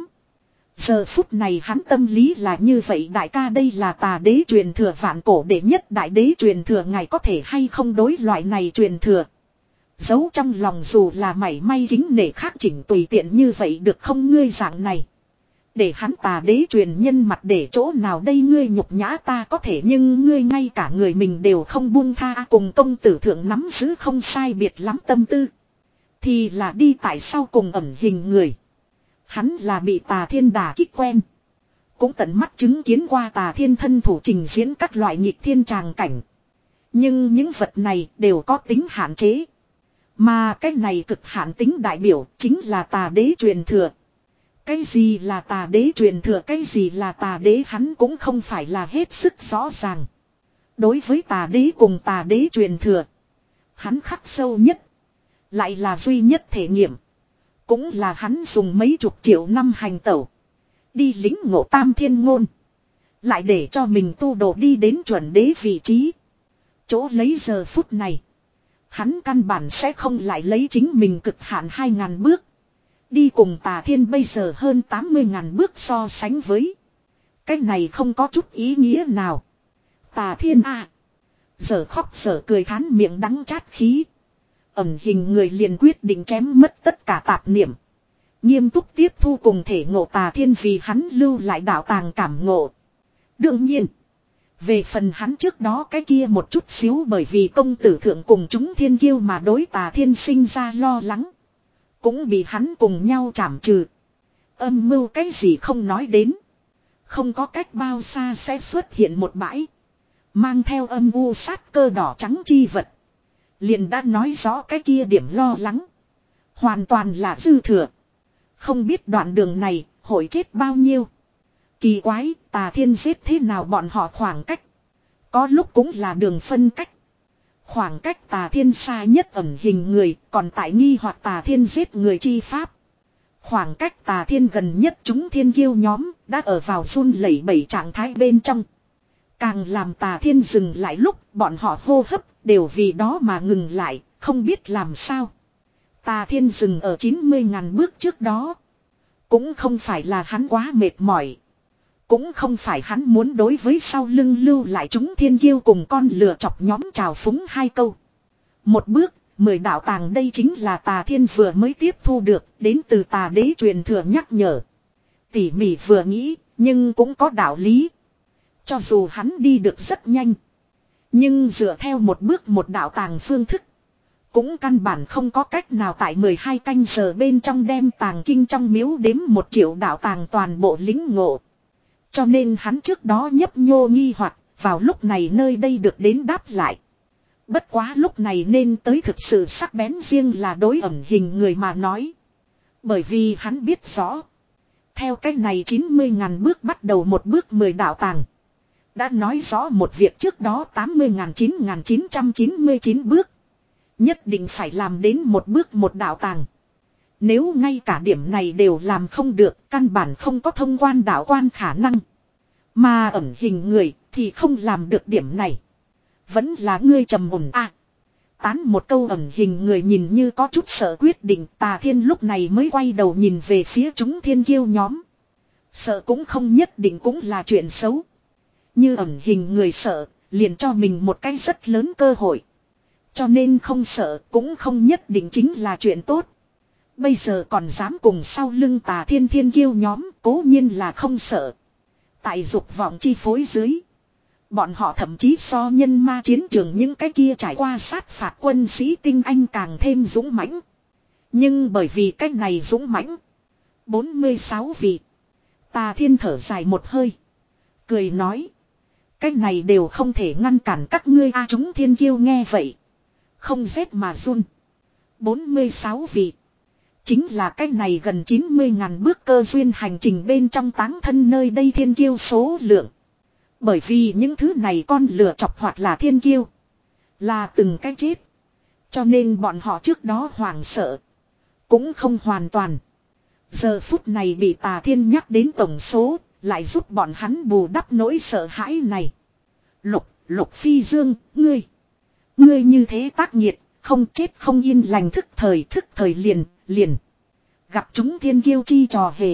Giờ phút này hắn tâm lý là như vậy, đại ca, đây là Tà đế truyền thừa vạn cổ đệ nhất đại đế truyền thừa, ngài có thể hay không đối loại này truyền thừa. Giấu trong lòng dù là mảy may kính nể khác chỉnh tùy tiện như vậy được không ngươi dạng này. Để hắn Tà đế truyền nhân mặt để chỗ nào đây, ngươi nhục nhã ta có thể nhưng ngươi ngay cả người mình đều không buông tha, cùng công tử thượng nắm giữ không sai biệt lắm tâm tư. Thì là đi tại sao cùng ẩn hình người. Hắn là bị Tà Thiên đả kích quen. Cũng tận mắt chứng kiến qua Tà Thiên thân thủ trình diễn các loại nghịch thiên tràng cảnh. Nhưng những vật này đều có tính hạn chế. Mà cái này cực hạn tính đại biểu chính là Tà đế truyền thừa. Cái gì là Tà đế truyền thừa, cái gì là Tà đế, hắn cũng không phải là hết sức rõ ràng. Đối với Tà đế cùng Tà đế truyền thừa, hắn khắc sâu nhất, lại là duy nhất thể nghiệm. Cũng là hắn dùng mấy chục triệu năm hành tẩu, đi lính ngộ tam thiên ngôn, lại để cho mình tu đồ đi đến chuẩn đế vị trí. Chỗ lấy giờ phút này, hắn căn bản sẽ không lại lấy chính mình cực hạn hai ngàn bước. Đi cùng Tà Thiên bây giờ hơn tám mươi ngàn bước so sánh với. Cái này không có chút ý nghĩa nào. Tà Thiên à. Giờ khóc giờ cười thán miệng đắng chát khí. Ẩn hình người liền quyết định chém mất tất cả tạp niệm. Nghiêm túc tiếp thu cùng thể ngộ Tà Thiên vì hắn lưu lại đạo tàng cảm ngộ. Đương nhiên. Về phần hắn trước đó cái kia một chút xíu bởi vì công tử thượng cùng chúng thiên kiêu mà đối Tà Thiên sinh ra lo lắng. Cũng bị hắn cùng nhau trảm trừ. Âm mưu cái gì không nói đến. Không có cách bao xa sẽ xuất hiện một bãi. Mang theo âm u sát cơ đỏ trắng chi vật. Liền đã nói rõ cái kia điểm lo lắng. Hoàn toàn là dư thừa. Không biết đoạn đường này hội chết bao nhiêu. Kỳ quái, Tà Thiên giết thế nào bọn họ khoảng cách. Có lúc cũng là đường phân cách. Khoảng cách Tà Thiên xa nhất ẩn hình người, còn tại nghi hoặc Tà Thiên giết người chi pháp. Khoảng cách Tà Thiên gần nhất chúng thiên kiêu nhóm, đã ở vào run lẩy bẩy trạng thái bên trong. Càng làm Tà Thiên dừng lại lúc, bọn họ hô hấp, đều vì đó mà ngừng lại, không biết làm sao. Tà Thiên dừng ở chín mươi ngàn bước trước đó. Cũng không phải là hắn quá mệt mỏi. Cũng không phải hắn muốn đối với sau lưng lưu lại chúng thiên kiêu cùng con lừa chọc nhóm trào phúng hai câu. Một bước, mười đạo tàng đây chính là Tà Thiên vừa mới tiếp thu được, đến từ Tà Đế truyền thừa nhắc nhở. Tỉ mỉ vừa nghĩ, nhưng cũng có đạo lý. Cho dù hắn đi được rất nhanh. Nhưng dựa theo một bước một đạo tàng phương thức. Cũng căn bản không có cách nào tại mười hai canh giờ bên trong đem tàng kinh trong miếu đếm một triệu đạo tàng toàn bộ lính ngộ. Cho nên hắn trước đó nhấp nhô nghi hoặc vào lúc này nơi đây được đến đáp lại. Bất quá lúc này nên tới thực sự sắc bén riêng là đối ẩn hình người mà nói. Bởi vì hắn biết rõ. Theo cách này chín mươi ngàn bước bắt đầu một bước mười đạo tàng. Đã nói rõ một việc trước đó tám mươi ngàn chín nghìn chín trăm chín mươi chín bước. Nhất định phải làm đến một bước một đạo tàng. Nếu ngay cả điểm này đều làm không được, căn bản không có thông quan đạo quan khả năng. Mà ẩn hình người thì không làm được điểm này. Vẫn là ngươi trầm ổn à. Tán một câu ẩn hình người nhìn như có chút sợ quyết định. Tà Thiên lúc này mới quay đầu nhìn về phía chúng thiên kiêu nhóm. Sợ cũng không nhất định cũng là chuyện xấu. Như ẩn hình người sợ, liền cho mình một cái rất lớn cơ hội. Cho nên không sợ cũng không nhất định chính là chuyện tốt. Bây giờ còn dám cùng sau lưng Tà Thiên thiên kiêu nhóm, cố nhiên là không sợ. Tại dục vọng chi phối dưới. Bọn họ thậm chí so nhân ma chiến trường những cái kia trải qua sát phạt quân sĩ tinh anh càng thêm dũng mãnh. Nhưng bởi vì cái này dũng mãnh. bốn mươi sáu vị. Tà Thiên thở dài một hơi. Cười nói. Cái này đều không thể ngăn cản các ngươi a chúng thiên kiêu nghe vậy. Không rét mà run. bốn mươi sáu vị. Chính là cái này gần chín mươi ngàn bước cơ duyên hành trình bên trong táng thân nơi đây thiên kiêu số lượng. Bởi vì những thứ này con lừa chọc hoặc là thiên kiêu. Là từng cái chết. Cho nên bọn họ trước đó hoảng sợ. Cũng không hoàn toàn. Giờ phút này bị Tà Thiên nhắc đến tổng số. Lại giúp bọn hắn bù đắp nỗi sợ hãi này. Lục, Lục Phi Dương, ngươi. Ngươi như thế tác nghiệt, không chết không yên lành thức thời thức thời liền, liền. Gặp chúng thiên kiêu chi trò hề.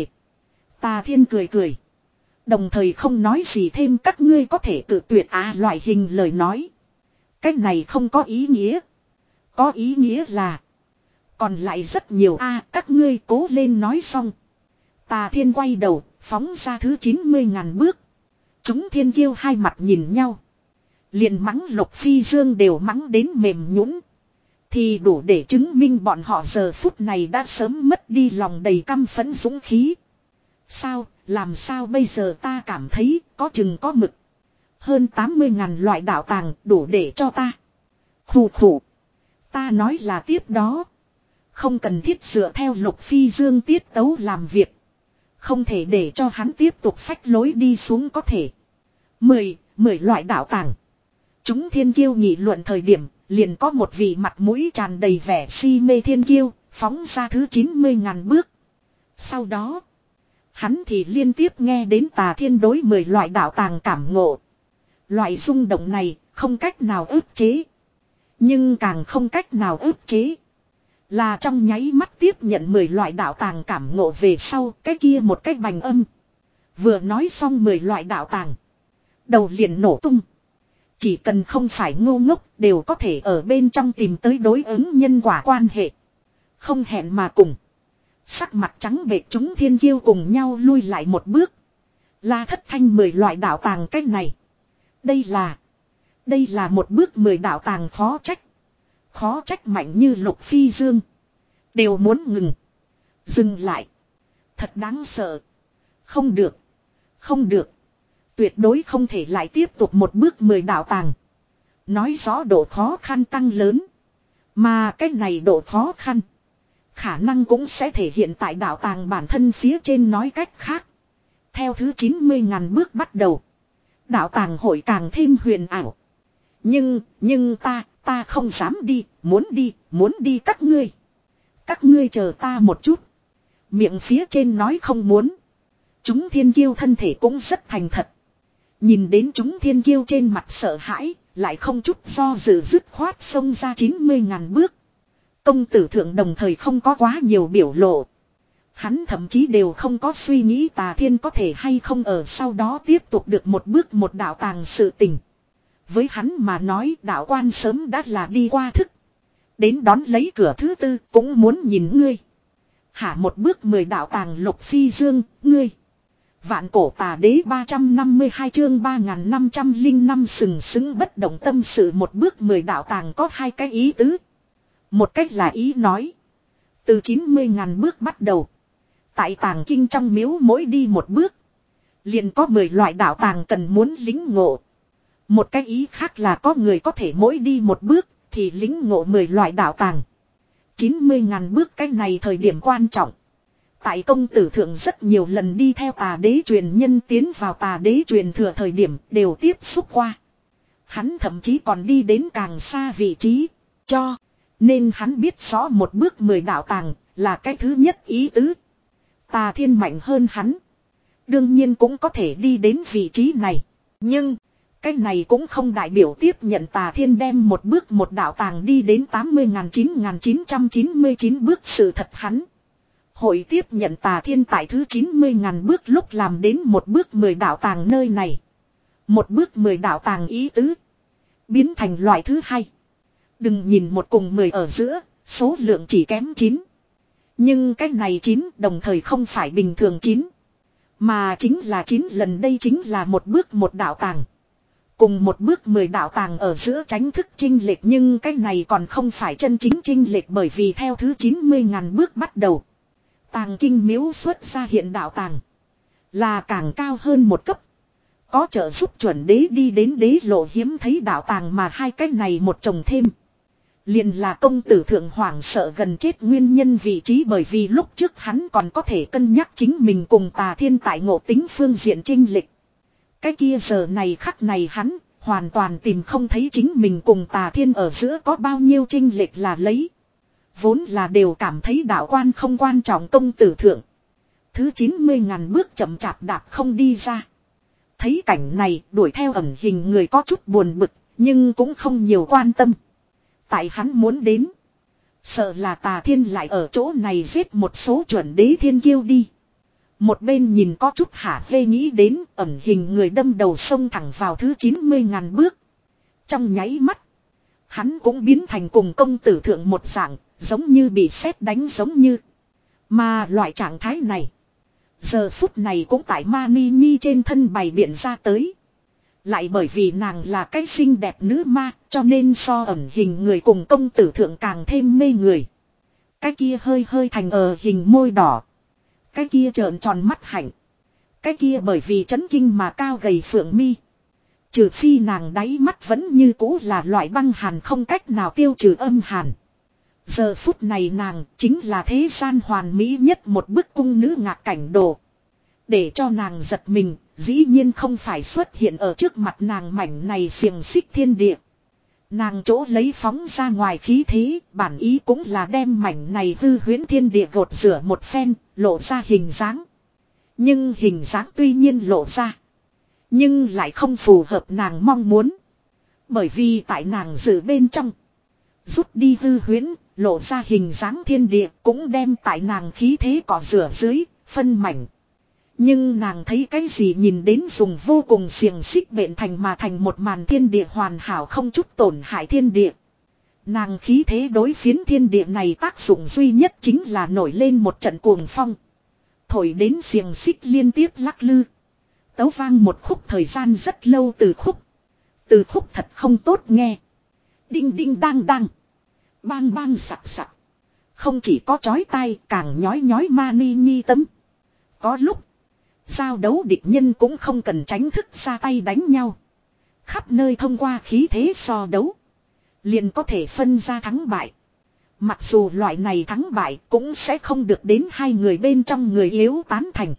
Tà Thiên cười cười. Đồng thời không nói gì thêm các ngươi có thể tự tuyệt à loại hình lời nói. Cái này không có ý nghĩa. Có ý nghĩa là. Còn lại rất nhiều a à, các ngươi cố lên nói xong. Tà Thiên quay đầu, phóng ra thứ chín mươi ngàn bước. Chúng thiên kiêu hai mặt nhìn nhau. Liền mắng Lục Phi Dương đều mắng đến mềm nhũn. Thì đủ để chứng minh bọn họ giờ phút này đã sớm mất đi lòng đầy căm phẫn dũng khí. Sao, làm sao bây giờ ta cảm thấy có chừng có mực. Hơn tám mươi ngàn loại đạo tàng đủ để cho ta. Khủ khủ. Ta nói là tiếp đó. Không cần thiết dựa theo Lục Phi Dương tiết tấu làm việc. Không thể để cho hắn tiếp tục phách lối đi xuống có thể. Mười, mười loại đạo tàng. Chúng thiên kiêu nghị luận thời điểm, liền có một vị mặt mũi tràn đầy vẻ si mê thiên kiêu, phóng ra thứ chín mươi ngàn bước. Sau đó, hắn thì liên tiếp nghe đến Tà Thiên đối mười loại đạo tàng cảm ngộ. Loại rung động này, không cách nào ức chế. Nhưng càng không cách nào ức chế. Là trong nháy mắt tiếp nhận mười loại đạo tàng cảm ngộ về sau, cái kia một cách bành âm. Vừa nói xong mười loại đạo tàng. Đầu liền nổ tung. Chỉ cần không phải ngu ngốc đều có thể ở bên trong tìm tới đối ứng nhân quả quan hệ. Không hẹn mà cùng. Sắc mặt trắng bệch chúng thiên kiêu cùng nhau lui lại một bước. La Thất Thanh mười loại đạo tàng cách này. Đây là. Đây là một bước mười đạo tàng khó trách. Khó trách mạnh như Lục Phi Dương. Đều muốn ngừng. Dừng lại. Thật đáng sợ. Không được. Không được. Tuyệt đối không thể lại tiếp tục một bước mười đạo tàng. Nói rõ độ khó khăn tăng lớn. Mà cái này độ khó khăn. Khả năng cũng sẽ thể hiện tại đạo tàng bản thân phía trên, nói cách khác. Theo thứ chín mươi ngàn bước bắt đầu. Đạo tàng hội càng thêm huyền ảo. Nhưng, nhưng ta, ta không dám đi, muốn đi, muốn đi các ngươi. Các ngươi chờ ta một chút. Miệng phía trên nói không muốn. Chúng thiên kiêu thân thể cũng rất thành thật. Nhìn đến chúng thiên kiêu trên mặt sợ hãi, lại không chút do dự dứt khoát xông ra chín mươi ngàn bước. Công tử thượng đồng thời không có quá nhiều biểu lộ. Hắn thậm chí đều không có suy nghĩ Tà Thiên có thể hay không ở sau đó tiếp tục được một bước một đạo tàng sự tình. Với hắn mà nói đạo quan sớm đã là đi qua thức. Đến đón lấy cửa thứ tư cũng muốn nhìn ngươi. Hả một bước mười đạo tàng Lục Phi Dương, ngươi. Vạn cổ tà đế ba trăm năm mươi hai chương ba nghìn năm trăm lẻ năm sừng sững bất động tâm sự một bước mười đạo tàng có hai cái ý tứ. Một cách là ý nói. Từ chín mươi ngàn bước bắt đầu. Tại tàng kinh trong miếu mỗi đi một bước. Liền có mười loại đạo tàng cần muốn lính ngộ. Một cái ý khác là có người có thể mỗi đi một bước thì lính ngộ mười loại đạo tàng. chín mươi ngàn bước cái này thời điểm quan trọng. Tại công tử thượng rất nhiều lần đi theo tà đế truyền nhân tiến vào tà đế truyền thừa thời điểm đều tiếp xúc qua. Hắn thậm chí còn đi đến càng xa vị trí. Cho. Nên hắn biết rõ một bước mười đạo tàng là cái thứ nhất ý tứ. Tà Thiên mạnh hơn hắn. Đương nhiên cũng có thể đi đến vị trí này. Nhưng. Cái này cũng không đại biểu tiếp nhận Tà Thiên đem một bước một đạo tàng đi đến tám mươi chín nghìn chín trăm chín mươi chín bước, sự thật hắn. Hội tiếp nhận Tà Thiên tại thứ chín mươi ngàn bước lúc làm đến một bước mười đạo tàng nơi này. Một bước mười đạo tàng ý tứ. Biến thành loại thứ hai. Đừng nhìn một cùng mười ở giữa, số lượng chỉ kém chín. Nhưng cái này chín đồng thời không phải bình thường chín. Mà chính là chín lần, đây chính là một bước một đạo tàng. Cùng một bước mười đạo tàng ở giữa tránh thức chinh lệch, nhưng cái này còn không phải chân chính chinh lệch, bởi vì theo thứ chín mươi ngàn bước bắt đầu. Tàng kinh miếu xuất ra hiện đạo tàng. Là càng cao hơn một cấp. Có trợ giúp chuẩn đế đi đến đế lộ hiếm thấy đạo tàng, mà hai cái này một chồng thêm. Liền là công tử thượng hoảng sợ gần chết nguyên nhân vị trí, bởi vì lúc trước hắn còn có thể cân nhắc chính mình cùng Tà Thiên tại ngộ tính phương diện chênh lệch. Cái kia giờ này khắc này hắn hoàn toàn tìm không thấy chính mình cùng Tà Thiên ở giữa có bao nhiêu chênh lệch là lấy. Vốn là đều cảm thấy đạo quan không quan trọng công tử thượng. Thứ chín mươi ngàn bước chậm chạp đạp không đi ra. Thấy cảnh này đuổi theo ẩn hình người có chút buồn bực, nhưng cũng không nhiều quan tâm. Tại hắn muốn đến. Sợ là Tà Thiên lại ở chỗ này giết một số chuẩn đế thiên kiêu đi. Một bên nhìn có chút hả hê nghĩ đến, ẩn hình người đâm đầu sông thẳng vào thứ chín mươi ngàn bước. Trong nháy mắt. Hắn cũng biến thành cùng công tử thượng một dạng, giống như bị sét đánh giống như. Mà loại trạng thái này. Giờ phút này cũng tại Mani Nhi trên thân bày biện ra tới. Lại bởi vì nàng là cái xinh đẹp nữ ma, cho nên so ẩn hình người cùng công tử thượng càng thêm mê người. Cái kia hơi hơi thành ở hình môi đỏ. Cái kia trợn tròn mắt hạnh. Cái kia bởi vì chấn kinh mà cao gầy phượng mi. Trừ phi nàng đáy mắt vẫn như cũ là loại băng hàn không cách nào tiêu trừ âm hàn. Giờ phút này nàng chính là thế gian hoàn mỹ nhất một bức cung nữ ngạc cảnh đồ. Để cho nàng giật mình, dĩ nhiên không phải xuất hiện ở trước mặt nàng mảnh này xiềng xích thiên địa. Nàng chỗ lấy phóng ra ngoài khí thế, bản ý cũng là đem mảnh này hư huyễn thiên địa gột rửa một phen, lộ ra hình dáng. Nhưng hình dáng tuy nhiên lộ ra, nhưng lại không phù hợp nàng mong muốn. Bởi vì tại nàng dự bên trong, rút đi hư huyễn, lộ ra hình dáng thiên địa cũng đem tại nàng khí thế cỏ rửa dưới, phân mảnh. Nhưng nàng thấy cái gì nhìn đến dùng vô cùng xiềng xích bện thành mà thành một màn thiên địa hoàn hảo không chút tổn hại thiên địa. Nàng khí thế đối phiến thiên địa này tác dụng duy nhất chính là nổi lên một trận cuồng phong. Thổi đến xiềng xích liên tiếp lắc lư. Tấu vang một khúc thời gian rất lâu từ khúc. Từ khúc thật không tốt nghe. Đinh đinh đang đang. Bang bang sặc sặc. Không chỉ có chói tai càng nhói nhói Mani Nhi tấm. Có lúc. Giao đấu địch nhân cũng không cần tránh thức ra tay đánh nhau. Khắp nơi thông qua khí thế so đấu. Liền có thể phân ra thắng bại. Mặc dù loại này thắng bại cũng sẽ không được đến hai người bên trong người yếu tán thành.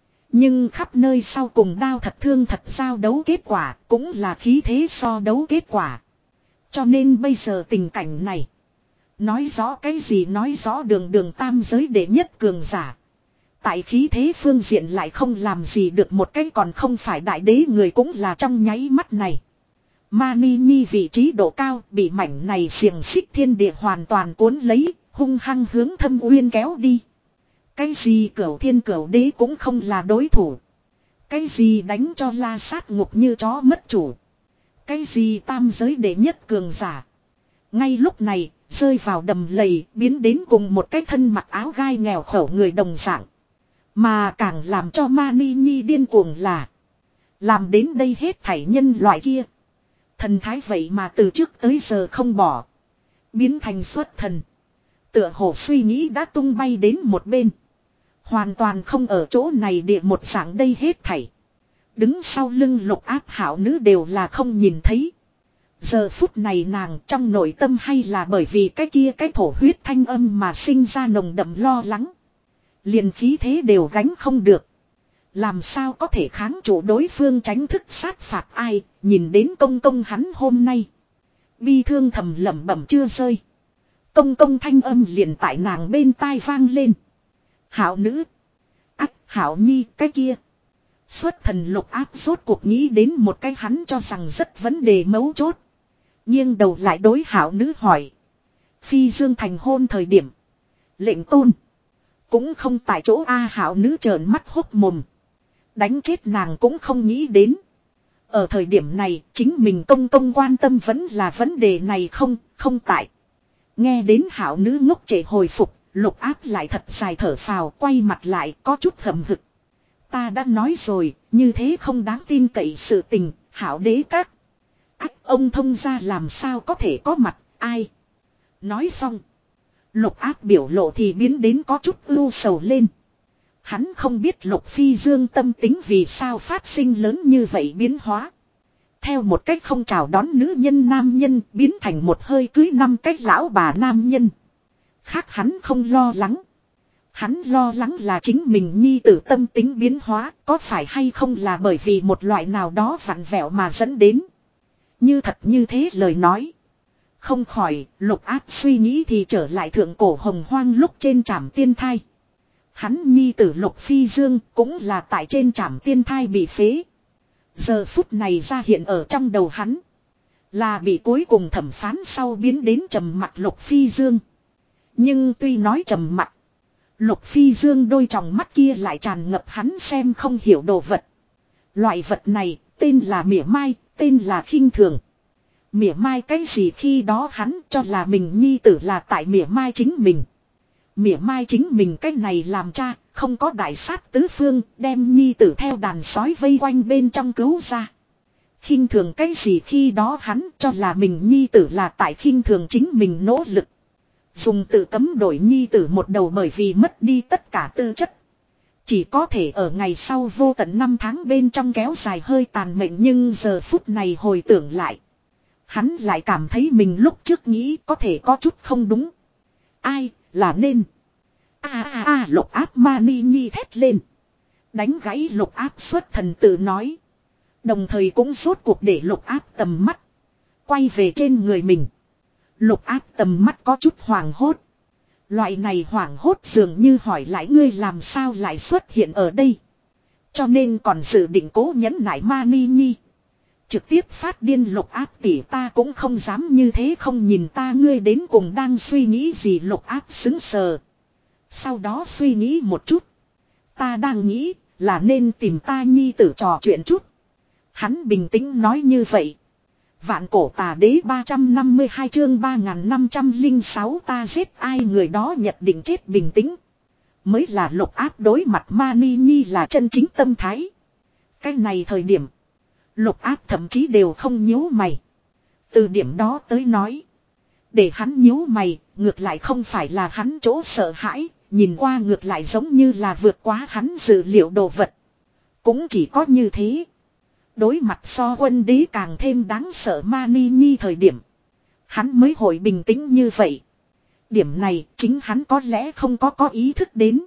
Nhưng khắp nơi sau cùng đao thật thương thật giao đấu kết quả cũng là khí thế so đấu kết quả. Cho nên bây giờ tình cảnh này. Nói rõ cái gì nói rõ đường đường tam giới đệ nhất cường giả. Tại khí thế phương diện lại không làm gì được một cái còn không phải đại đế người cũng là trong nháy mắt này. Mani Nhi vị trí độ cao bị mảnh này xiềng xích thiên địa hoàn toàn cuốn lấy, hung hăng hướng Thâm Uyên kéo đi. Cái gì cửu thiên cửu đế cũng không là đối thủ. Cái gì đánh cho la sát ngục như chó mất chủ. Cái gì tam giới đệ nhất cường giả. Ngay lúc này, rơi vào đầm lầy, biến đến cùng một cái thân mặc áo gai nghèo khổ người đồng dạng. Mà càng làm cho Mani Nhi điên cuồng là làm đến đây hết thảy nhân loại kia. Thần thái vậy mà từ trước tới giờ không bỏ. Biến thành xuất thần. Tựa hồ suy nghĩ đã tung bay đến một bên. Hoàn toàn không ở chỗ này địa một dạng đây hết thảy. Đứng sau lưng Lục Áp hảo nữ đều là không nhìn thấy. Giờ phút này nàng trong nội tâm hay là bởi vì cái kia cái thổ huyết thanh âm mà sinh ra nồng đậm lo lắng. Liền khí thế đều gánh không được. Làm sao có thể kháng chủ đối phương tránh thức sát phạt ai, nhìn đến công công hắn hôm nay. Bi thương thầm lẩm bẩm chưa rơi. Công công thanh âm liền tại nàng bên tai vang lên. Hảo nữ. Ác hảo nhi cái kia. Xuất thần Lục Áp rốt cuộc nghĩ đến một cái hắn cho rằng rất vấn đề mấu chốt. nghiêng đầu lại đối hảo nữ hỏi. Phi Dương thành hôn thời điểm. Lệnh tôn. Cũng không tại chỗ A hảo nữ trợn mắt hốc mồm. Đánh chết nàng cũng không nghĩ đến. Ở thời điểm này chính mình công công quan tâm vẫn là vấn đề này không, không tại. Nghe đến hảo nữ ngốc trệ hồi phục, Lục Áp lại thật dài thở phào quay mặt lại có chút hậm hực. Ta đã nói rồi, như thế không đáng tin cậy sự tình, hảo đế các. Ách ông thông ra làm sao có thể có mặt, ai. Nói xong. Lục Áp biểu lộ thì biến đến có chút ưu sầu lên. Hắn không biết Lục Phi Dương tâm tính vì sao phát sinh lớn như vậy biến hóa. Theo một cách không chào đón nữ nhân nam nhân biến thành một hơi cưới năm cách lão bà nam nhân. Khác hắn không lo lắng. Hắn lo lắng là chính mình nhi tử tâm tính biến hóa có phải hay không là bởi vì một loại nào đó vặn vẹo mà dẫn đến. Như thật như thế lời nói. Không khỏi Lục Áp suy nghĩ thì trở lại thượng cổ hồng hoang lúc trên trảm tiên thai. Hắn nhi tử Lục Phi Dương cũng là tại trên trảm tiên thai bị phế. Giờ phút này ra hiện ở trong đầu hắn. Là bị cuối cùng thẩm phán sau biến đến trầm mặc Lục Phi Dương. Nhưng tuy nói trầm mặc. Lục Phi Dương đôi tròng mắt kia lại tràn ngập hắn xem không hiểu đồ vật. Loại vật này tên là mỉa mai, tên là khinh thường. Mỉa mai cái gì khi đó hắn cho là mình nhi tử là tại mỉa mai chính mình. Mỉa mai chính mình cái này làm cha, không có đại sát tứ phương, đem nhi tử theo đàn sói vây quanh bên trong cứu ra. Khinh thường cái gì khi đó hắn cho là mình nhi tử là tại khinh thường chính mình nỗ lực. Dùng tự cấm đổi nhi tử một đầu bởi vì mất đi tất cả tư chất. Chỉ có thể ở ngày sau vô tận năm tháng bên trong kéo dài hơi tàn mệnh nhưng giờ phút này hồi tưởng lại. Hắn lại cảm thấy mình lúc trước nghĩ có thể có chút không đúng. Ai là nên. A a a Lục Áp Mani Nhi thét lên. Đánh gãy Lục Áp xuất thần tự nói. Đồng thời cũng rốt cuộc để Lục Áp tầm mắt. Quay về trên người mình. Lục Áp tầm mắt có chút hoảng hốt. Loại này hoảng hốt dường như hỏi lại ngươi làm sao lại xuất hiện ở đây. Cho nên còn dự định cố nhẫn nại Mani Nhi. Trực tiếp phát điên Lục Áp tỉ ta cũng không dám như thế không nhìn ta ngươi đến cùng đang suy nghĩ gì Lục Áp xứng sờ. Sau đó suy nghĩ một chút. Ta đang nghĩ là nên tìm ta nhi tử trò chuyện chút. Hắn bình tĩnh nói như vậy. Vạn cổ tà đế ba trăm năm mươi hai chương ba nghìn năm trăm lẻ sáu ta giết ai người đó nhận định chết bình tĩnh. Mới là Lục Áp đối mặt Mani Nhi là chân chính tâm thái. Cái này thời điểm. Lục Áp thậm chí đều không nhíu mày. Từ điểm đó tới nói. Để hắn nhíu mày, ngược lại không phải là hắn chỗ sợ hãi. Nhìn qua ngược lại giống như là vượt quá hắn dự liệu đồ vật. Cũng chỉ có như thế. Đối mặt so quân đế càng thêm đáng sợ Mani Nhi thời điểm. Hắn mới hội bình tĩnh như vậy. Điểm này chính hắn có lẽ không có có ý thức đến.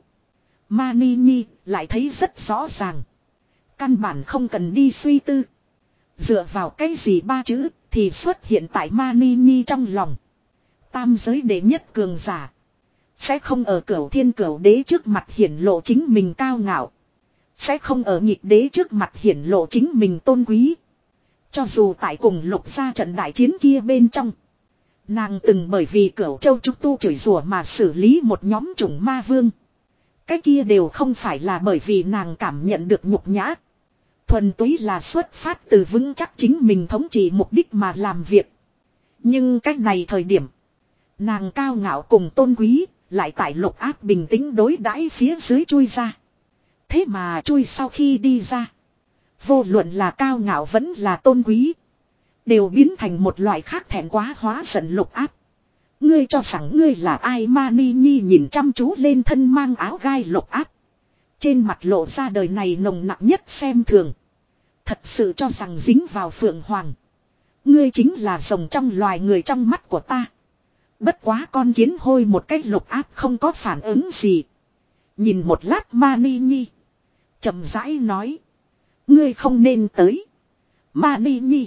Mani Nhi lại thấy rất rõ ràng. Căn bản không cần đi suy tư. Dựa vào cái gì ba chữ thì xuất hiện tại Mani Nhi trong lòng. Tam giới đệ nhất cường giả. Sẽ không ở cửu thiên cửu đế trước mặt hiển lộ chính mình cao ngạo. Sẽ không ở nhịp đế trước mặt hiển lộ chính mình tôn quý. Cho dù tại cùng Lục gia trận đại chiến kia bên trong. Nàng từng bởi vì cửu châu trúc tu chửi rủa mà xử lý một nhóm chủng ma vương. Cái kia đều không phải là bởi vì nàng cảm nhận được nhục nhã. Thuần túy là xuất phát từ vững chắc chính mình thống trị mục đích mà làm việc. Nhưng cách này thời điểm. Nàng cao ngạo cùng tôn quý. Lại tại Lục Áp bình tĩnh đối đãi phía dưới chui ra. Thế mà chui sau khi đi ra. Vô luận là cao ngạo vẫn là tôn quý. Đều biến thành một loại khác thẹn quá hóa giận Lục Áp. Ngươi cho rằng ngươi là ai? Mani Nhi nhìn chăm chú lên thân mang áo gai Lục Áp. Trên mặt lộ ra đời này nồng nặng nhất xem thường. Thật sự cho rằng dính vào Phượng Hoàng. Ngươi chính là rồng trong loài người trong mắt của ta. Bất quá con kiến hôi một cách. Lục Áp không có phản ứng gì. Nhìn một lát Mani Nhi. Chậm rãi nói. Ngươi không nên tới. Mani Nhi.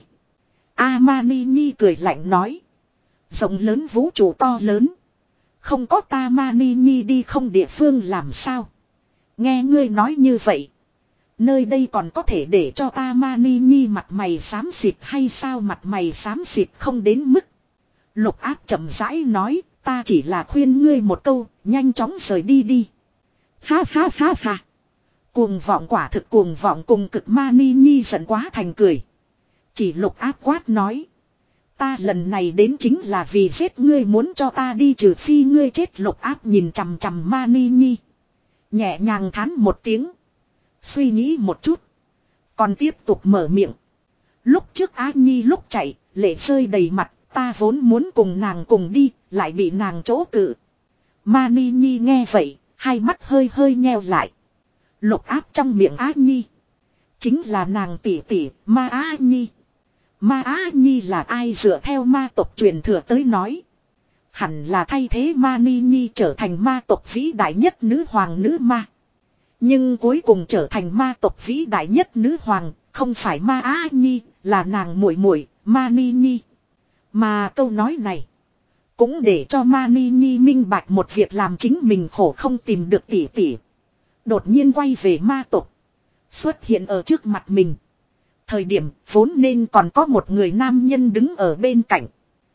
A Mani Nhi cười lạnh nói. Rộng lớn vũ trụ to lớn. Không có ta Mani Nhi đi không địa phương làm sao. Nghe ngươi nói như vậy. Nơi đây còn có thể để cho ta Mani Nhi mặt mày xám xịt hay sao? Mặt mày xám xịt không đến mức. Lục Áp chậm rãi nói. Ta chỉ là khuyên ngươi một câu. Nhanh chóng rời đi đi. Ha ha ha ha. Cuồng vọng quả thực cuồng vọng cùng cực. Mani Nhi giận quá thành cười. Chỉ Lục Áp quát nói. Ta lần này đến chính là vì giết ngươi, muốn cho ta đi trừ phi ngươi chết. Lục Áp nhìn chằm chằm Mani Nhi. Nhẹ nhàng thán một tiếng. Suy nghĩ một chút. Còn tiếp tục mở miệng. Lúc trước Á Nhi lúc chạy, lệ rơi đầy mặt. Ta vốn muốn cùng nàng cùng đi, lại bị nàng chỗ cự. Mani Nhi nghe vậy, hai mắt hơi hơi nheo lại. Lục Áp trong miệng Á Nhi. Chính là nàng tỷ tỷ, Ma Á Nhi. Ma Á Nhi là ai? Dựa theo ma tộc truyền thừa tới nói. Hẳn là thay thế Mani Nhi trở thành ma tộc vĩ đại nhất nữ hoàng nữ ma. Nhưng cuối cùng trở thành ma tộc vĩ đại nhất nữ hoàng, không phải Ma Á Nhi, là nàng muội muội Mani Nhi. Mà câu nói này cũng để cho Mani Nhi minh bạch một việc, làm chính mình khổ không tìm được tỷ tỷ. Đột nhiên quay về ma tộc. Xuất hiện ở trước mặt mình. Thời điểm vốn nên còn có một người nam nhân đứng ở bên cạnh.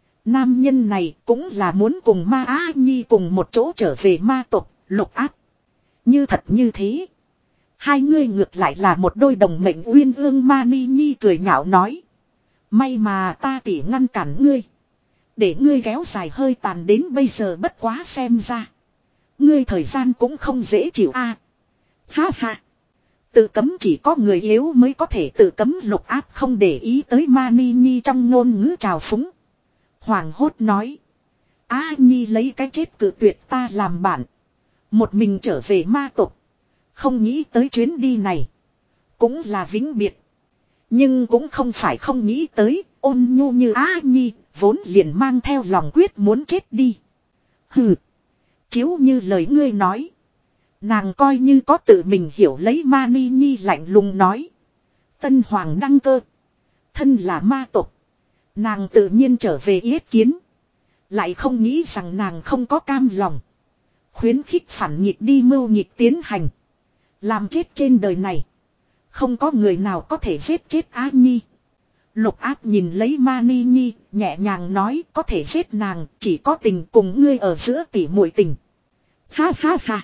Nam nhân này cũng là muốn cùng Ma Á Nhi cùng một chỗ trở về ma tộc. Lục Áp. Như thật như thế. Hai ngươi ngược lại là một đôi đồng mệnh uyên ương. Mani Nhi cười nhạo nói. May mà ta tỉ ngăn cản ngươi. Để ngươi kéo dài hơi tàn đến bây giờ, bất quá xem ra. Ngươi thời gian cũng không dễ chịu a. À, ha ha. Tự cấm chỉ có người yếu mới có thể tự cấm. Lục Áp không để ý tới Mani Nhi trong ngôn ngữ trào phúng. Hoàng hốt nói. Á Nhi lấy cái chết cự tuyệt ta làm bạn. Một mình trở về ma tộc. Không nghĩ tới chuyến đi này. Cũng là vĩnh biệt. Nhưng cũng không phải không nghĩ tới. Ôn nhu như Á Nhi vốn liền mang theo lòng quyết muốn chết đi. Hừ. Chiếu như lời ngươi nói. Nàng coi như có tự mình hiểu lấy. Mani Nhi lạnh lùng nói. Tân hoàng đăng cơ. Thân là ma tộc. Nàng tự nhiên trở về yết kiến. Lại không nghĩ rằng nàng không có cam lòng. Khuyến khích phản nghịch đi mưu nghịch tiến hành. Làm chết trên đời này. Không có người nào có thể giết chết Á Nhi. Lục Áp nhìn lấy Mani Nhi, nhẹ nhàng nói có thể giết nàng, chỉ có tình cùng ngươi ở giữa tỉ muội tình. Ha ha ha.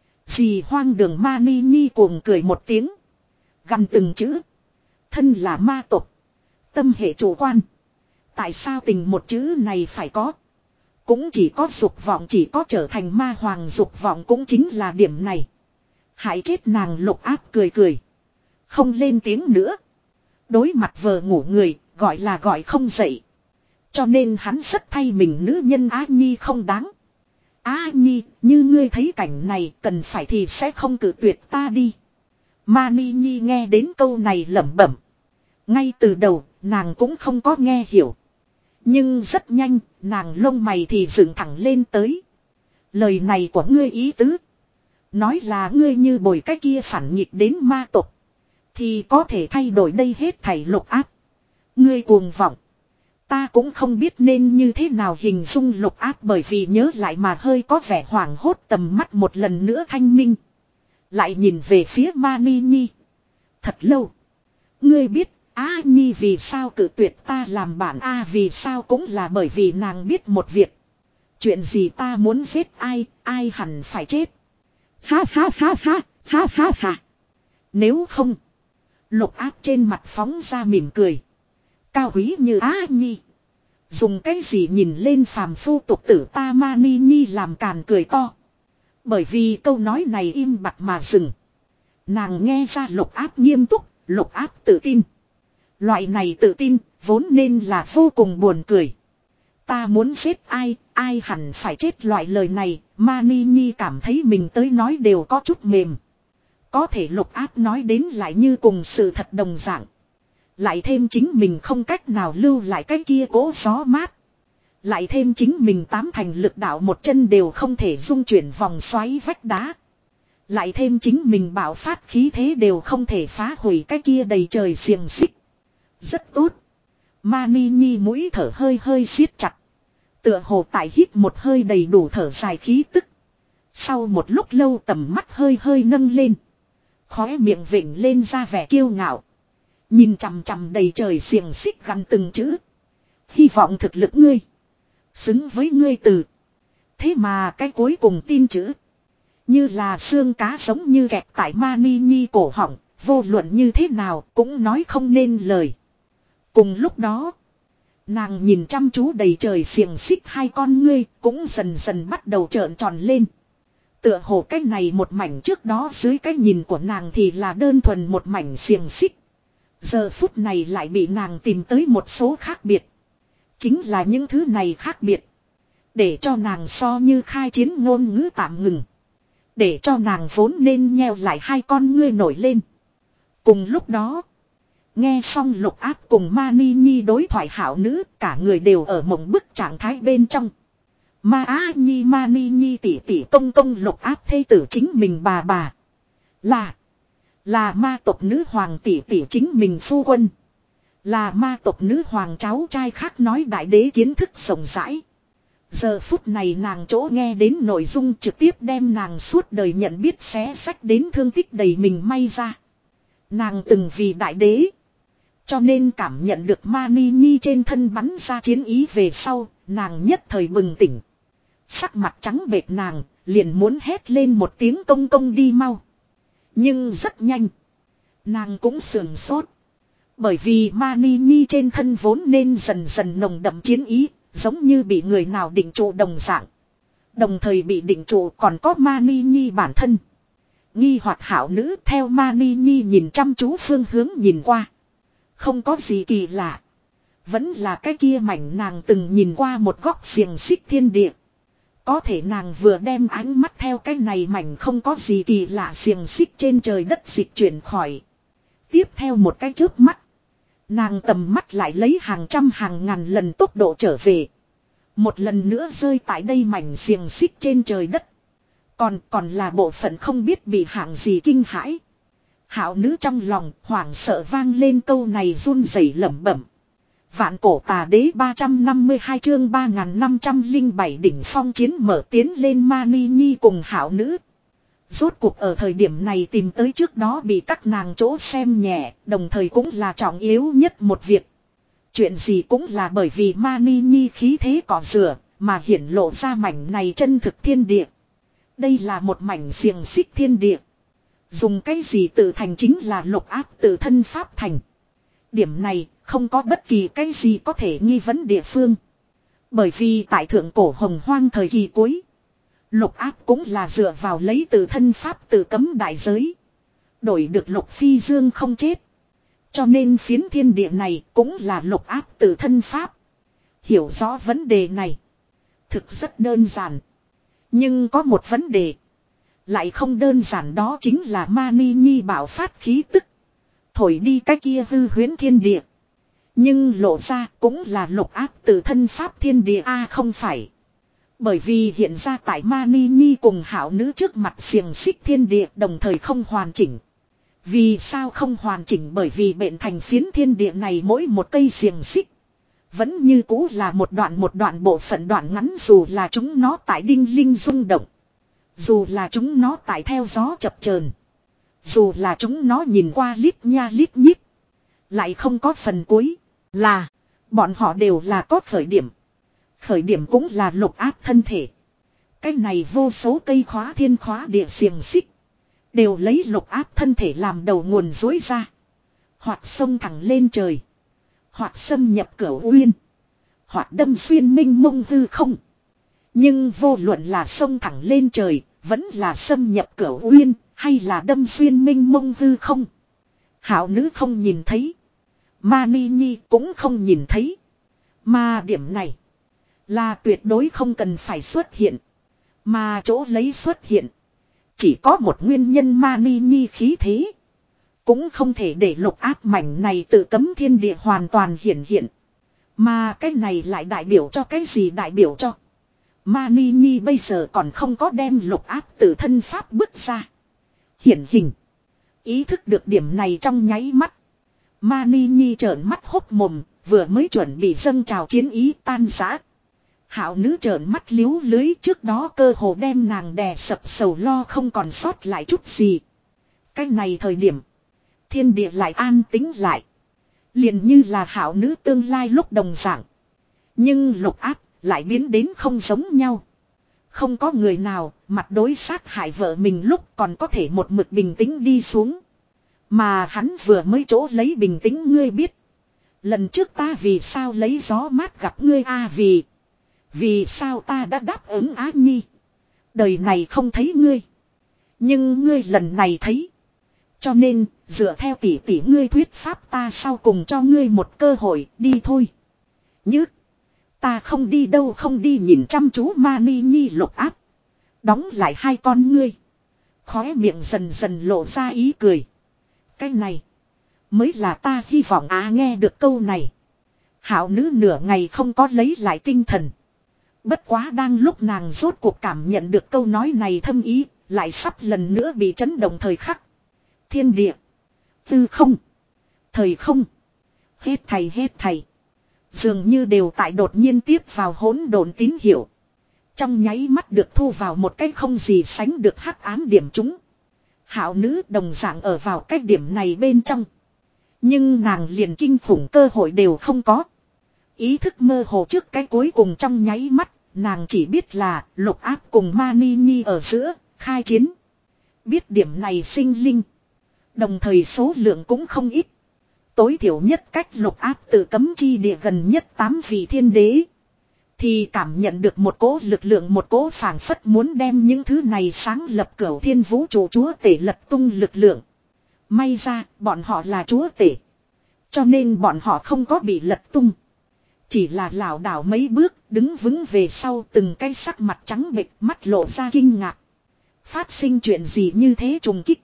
Dì hoang đường. Mani Nhi cuồng cười một tiếng. Gằn từng chữ. Thân là ma tộc. Tâm hệ chủ quan. Tại sao tình một chữ này phải có? Cũng chỉ có dục vọng, chỉ có trở thành ma hoàng dục vọng cũng chính là điểm này. Hại chết nàng. Lục áp cười cười. Không lên tiếng nữa. Đối mặt vờ ngủ người, gọi là gọi không dậy. Cho nên hắn rất thay mình nữ nhân Á Nhi không đáng. Á Nhi, như ngươi thấy cảnh này cần phải thì sẽ không cự tuyệt ta đi. Mani Nhi nghe đến câu này lẩm bẩm. Ngay từ đầu, nàng cũng không có nghe hiểu. Nhưng rất nhanh, nàng lông mày thì dựng thẳng lên tới. Lời này của ngươi ý tứ. Nói là ngươi như bồi cái kia phản nghịch đến ma tộc. Thì có thể thay đổi đây hết thảy. Lục áp. Ngươi cuồng vọng. Ta cũng không biết nên như thế nào hình dung lục áp, bởi vì nhớ lại mà hơi có vẻ hoảng hốt, tầm mắt một lần nữa thanh minh. Lại nhìn về phía Mani Nhi. Thật lâu. Ngươi biết Á Nhi vì sao cự tuyệt ta làm bạn A, vì sao cũng là bởi vì nàng biết một việc. Chuyện gì ta muốn giết ai, ai hẳn phải chết. Ha ha ha ha, ha ha ha. Nếu không. Lục áp trên mặt phóng ra mỉm cười. Cao quý như Á Nhi. Dùng cái gì nhìn lên phàm phu tục tử ta? Mani Nhi làm càn cười to. Bởi vì câu nói này im bặt mà dừng. Nàng nghe ra lục áp nghiêm túc, lục áp tự tin. Loại này tự tin vốn nên là vô cùng buồn cười. Ta muốn giết ai, ai hẳn phải chết, loại lời này Mani Nhi cảm thấy mình tới nói đều có chút mềm. Có thể lục áp nói đến lại như cùng sự thật đồng dạng. Lại thêm chính mình không cách nào lưu lại cái kia cố gió mát. Lại thêm chính mình tám thành lực đạo một chân đều không thể dung chuyển vòng xoáy vách đá. Lại thêm chính mình bạo phát khí thế đều không thể phá hủy cái kia đầy trời xiềng xích. Rất tốt. Mani Nhi mũi thở hơi hơi siết chặt. Tựa hồ tại hít một hơi đầy đủ thở dài khí tức. Sau một lúc lâu tầm mắt hơi hơi nâng lên. Khóe miệng vểnh lên ra vẻ kiêu ngạo. Nhìn chằm chằm đầy trời xiềng xích gằn từng chữ. Hy vọng thực lực ngươi xứng với ngươi từ. Thế mà cái cuối cùng tin chữ. Như là xương cá giống như kẹt tại Mani Nhi cổ họng. Vô luận như thế nào cũng nói không nên lời. Cùng lúc đó. Nàng nhìn chăm chú đầy trời xiềng xích, hai con ngươi cũng dần dần bắt đầu trợn tròn lên. Tựa hồ cái này một mảnh trước đó dưới cái nhìn của nàng thì là đơn thuần một mảnh xiềng xích. Giờ phút này lại bị nàng tìm tới một số khác biệt. Chính là những thứ này khác biệt. Để cho nàng so như khai chiến ngôn ngữ tạm ngừng. Để cho nàng vốn nên nheo lại hai con ngươi nổi lên. Cùng lúc đó. Nghe xong lục áp cùng Mani Nhi đối thoại, hảo nữ cả người đều ở mộng bức trạng thái bên trong. Ma Á Nhi Mani Nhi tỷ tỷ công công lục áp thê tử chính mình bà bà. Là. Là ma tộc nữ hoàng tỷ tỷ chính mình phu quân. Là ma tộc nữ hoàng cháu trai khác nói đại đế kiến thức rộng rãi. Giờ phút này nàng chỗ nghe đến nội dung trực tiếp đem nàng suốt đời nhận biết xé sách đến thương tích đầy mình may ra. Nàng từng vì đại đế. Cho nên cảm nhận được Mani Nhi trên thân bắn ra chiến ý về sau, nàng nhất thời bừng tỉnh. Sắc mặt trắng bệch nàng, liền muốn hét lên một tiếng công công đi mau. Nhưng rất nhanh. Nàng cũng sườn sốt. Bởi vì Mani Nhi trên thân vốn nên dần dần nồng đậm chiến ý, giống như bị người nào định trụ đồng dạng. Đồng thời bị định trụ còn có Mani Nhi bản thân. Nghi hoặc hảo nữ theo Mani Nhi nhìn chăm chú phương hướng nhìn qua. Không có gì kỳ lạ. Vẫn là cái kia mảnh nàng từng nhìn qua một góc xiềng xích thiên địa. Có thể nàng vừa đem ánh mắt theo cái này mảnh không có gì kỳ lạ xiềng xích trên trời đất dịch chuyển khỏi. Tiếp theo một cái chớp mắt. Nàng tầm mắt lại lấy hàng trăm hàng ngàn lần tốc độ trở về. Một lần nữa rơi tại đây mảnh xiềng xích trên trời đất. Còn còn là bộ phận không biết bị hạng gì kinh hãi. Hảo nữ trong lòng hoảng sợ vang lên câu này run rẩy lẩm bẩm. Vạn cổ tà đế ba trăm năm mươi hai chương ba nghìn năm trăm lẻ bảy đỉnh phong chiến mở tiến lên Mani Nhi cùng hảo nữ. Rốt cuộc ở thời điểm này tìm tới trước đó bị các nàng chỗ xem nhẹ, đồng thời cũng là trọng yếu nhất một việc. Chuyện gì cũng là bởi vì Mani Nhi khí thế cỏ rửa, mà hiển lộ ra mảnh này chân thực thiên địa. Đây là một mảnh xiềng xích thiên địa. Dùng cái gì tự thành chính là lục áp tự thân pháp thành. Điểm này Không có bất kỳ cái gì có thể nghi vấn địa phương. Bởi vì tại thượng cổ hồng hoang thời kỳ cuối, lục áp cũng là dựa vào lấy từ thân pháp tự cấm đại giới. Đổi được lục phi dương không chết. Cho nên phiến thiên địa này cũng là lục áp tự thân pháp. Hiểu rõ vấn đề này thực rất đơn giản. Nhưng có một vấn đề lại không đơn giản, đó chính là Mani Nhi bạo phát khí tức, thổi đi cái kia hư huyễn thiên địa. Nhưng lộ ra cũng là lục áp tự thân pháp thiên địa a à, không phải. Bởi vì hiện ra tại Mani Nhi cùng hảo nữ trước mặt xiềng xích thiên địa đồng thời không hoàn chỉnh. Vì sao không hoàn chỉnh? Bởi vì bện thành phiến thiên địa này mỗi một cây xiềng xích vẫn như cũ là một đoạn một đoạn bộ phận đoạn ngắn, dù là chúng nó tại đinh linh rung động, dù là chúng nó tại theo gió chập chờn, dù là chúng nó nhìn qua lít nha lít nhít, lại không có phần cuối. Là bọn họ đều là có khởi điểm. Khởi điểm cũng là lục áp thân thể. Cái này vô số cây khóa thiên khóa địa xiềng xích đều lấy lục áp thân thể làm đầu nguồn dối ra. Hoặc xông thẳng lên trời, hoặc xâm nhập cửu uyên, hoặc đâm xuyên minh mông hư không. Nhưng vô luận là xông thẳng lên trời, vẫn là xâm nhập cửu uyên, hay là đâm xuyên minh mông hư không, hảo nữ không nhìn thấy, Mani Nhi cũng không nhìn thấy. Mà điểm này là tuyệt đối không cần phải xuất hiện. Mà chỗ lấy xuất hiện chỉ có một nguyên nhân, Mani Nhi khí thế. Cũng không thể để lục áp mảnh này tự cấm thiên địa hoàn toàn hiển hiện. Mà cái này lại đại biểu cho cái gì? Đại biểu cho Mani Nhi bây giờ còn không có đem lục áp tự thân pháp bước ra hiển hình. Ý thức được điểm này trong nháy mắt, Mani Nhi trợn mắt hốc mồm, vừa mới chuẩn bị dâng trào chiến ý tan rã. Hảo nữ trợn mắt liếu lưới, trước đó cơ hồ đem nàng đè sập sầu lo không còn sót lại chút gì. Cái này thời điểm thiên địa lại an tĩnh lại, liền như là hảo nữ tương lai lúc đồng dạng. Nhưng lục áp lại biến đến không giống nhau. Không có người nào mặt đối sát hại vợ mình lúc còn có thể một mực bình tĩnh đi xuống. Mà hắn vừa mới chỗ lấy bình tĩnh, ngươi biết lần trước ta vì sao lấy gió mát gặp ngươi a à? Vì Vì sao ta đã đáp ứng Á Nhi, đời này không thấy ngươi, nhưng ngươi lần này thấy. Cho nên dựa theo tỷ tỷ ngươi thuyết pháp, ta sau cùng cho ngươi một cơ hội, đi thôi. Như ta không đi đâu, không đi. Nhìn chăm chú Mani Nhi, lục áp đóng lại hai con ngươi, khóe miệng dần dần lộ ra ý cười. Cái này mới là ta hy vọng. Á nghe được câu này, hảo nữ nửa ngày không có lấy lại tinh thần. Bất quá đang lúc nàng rốt cuộc cảm nhận được câu nói này thâm ý, lại sắp lần nữa bị chấn động thời khắc. Thiên địa, tư không, thời không, hết thầy hết thầy dường như đều tại đột nhiên tiếp vào hỗn độn tín hiệu, trong nháy mắt được thu vào một cách không gì sánh được hắc ám điểm chúng. Hảo nữ đồng dạng ở vào cách điểm này bên trong, nhưng nàng liền kinh khủng cơ hội đều không có. Ý thức mơ hồ trước cái cuối cùng trong nháy mắt, nàng chỉ biết là lục áp cùng Mani Nhi ở giữa khai chiến. Biết điểm này sinh linh đồng thời số lượng cũng không ít. Tối thiểu nhất cách lục áp tự cấm chi địa gần nhất tám vị thiên đế thì cảm nhận được một cỗ lực lượng, một cỗ phảng phất muốn đem những thứ này sáng lập cửu thiên vũ trụ chúa tể lật tung lực lượng. May ra bọn họ là chúa tể, cho nên bọn họ không có bị lật tung, chỉ là lảo đảo mấy bước đứng vững về sau, từng cái sắc mặt trắng bệch, mắt lộ ra kinh ngạc. Phát sinh chuyện gì như thế trùng kích?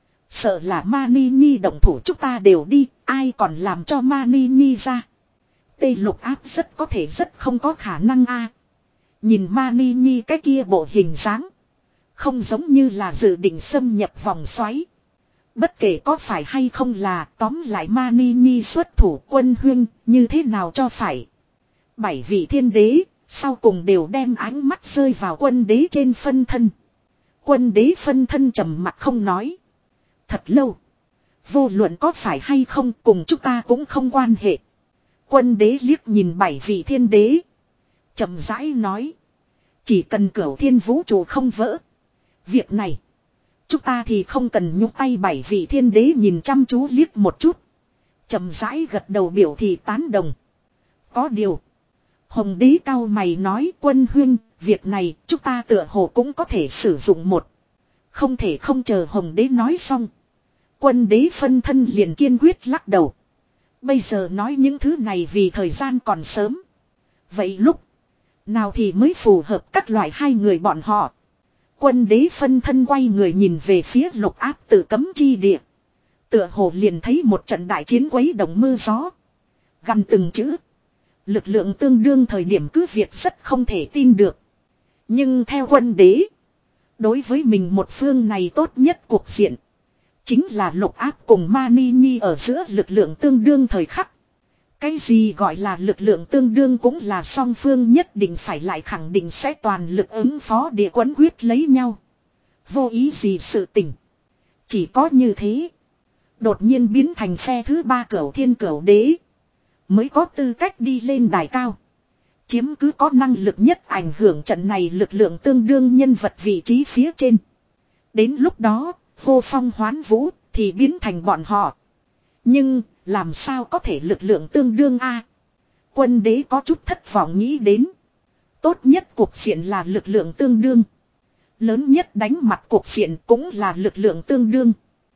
Sợ là Mani Nhi động thủ, chúng ta đều đi, ai còn làm cho Mani Nhi ra? Tây lục áp rất có thể rất không có khả năng a. Nhìn Mani Nhi cái kia bộ hình dáng, không giống như là dự định xâm nhập vòng xoáy. Bất kể có phải hay không là, tóm lại Mani Nhi xuất thủ, quân huyên như thế nào cho phải. Bảy vị thiên đế sau cùng đều đem ánh mắt rơi vào quân đế trên phân thân. Quân đế phân thân trầm mặt không nói thật lâu. Vô luận có phải hay không cùng chúng ta cũng không quan hệ. Quân đế liếc nhìn bảy vị thiên đế, chậm rãi nói, chỉ cần cửu thiên vũ trụ không vỡ, việc này chúng ta thì không cần nhúc tay. Bảy vị thiên đế nhìn chăm chú liếc một chút, chậm rãi gật đầu biểu thị tán đồng. Có điều. Hồng đế cao mày nói quân huynh, việc này chúng ta tựa hồ cũng có thể sử dụng một. Không thể không chờ hồng đế nói xong. Quân đế phân thân liền kiên quyết lắc đầu. Bây giờ nói những thứ này vì thời gian còn sớm. Vậy lúc nào thì mới phù hợp các loại hai người bọn họ. Quân đế phân thân quay người nhìn về phía lục áp tự cấm chi địa. Tựa hồ liền thấy một trận đại chiến quấy động mưa gió. Gằn từng chữ. Lực lượng tương đương thời điểm cứ việc rất không thể tin được. Nhưng theo quân đế. Đối với mình một phương này tốt nhất cuộc diện. Chính là lục áp cùng Mani Nhi ở giữa lực lượng tương đương thời khắc. Cái gì gọi là lực lượng tương đương cũng là song phương nhất định phải lại khẳng định sẽ toàn lực ứng phó địa quấn quyết lấy nhau. Vô ý gì sự tình. Chỉ có như thế. Đột nhiên biến thành phe thứ ba cửu thiên cửu đế. Mới có tư cách đi lên đài cao. Chiếm cứ có năng lực nhất ảnh hưởng trận này lực lượng tương đương nhân vật vị trí phía trên. Đến lúc đó, hô phong hoán vũ thì biến thành bọn họ. Nhưng, làm sao có thể lực lượng tương đương a? Quân đế có chút thất vọng nghĩ đến. Tốt nhất cuộc diện là lực lượng tương đương. Lớn nhất đánh mặt cuộc diện cũng là lực lượng tương đương.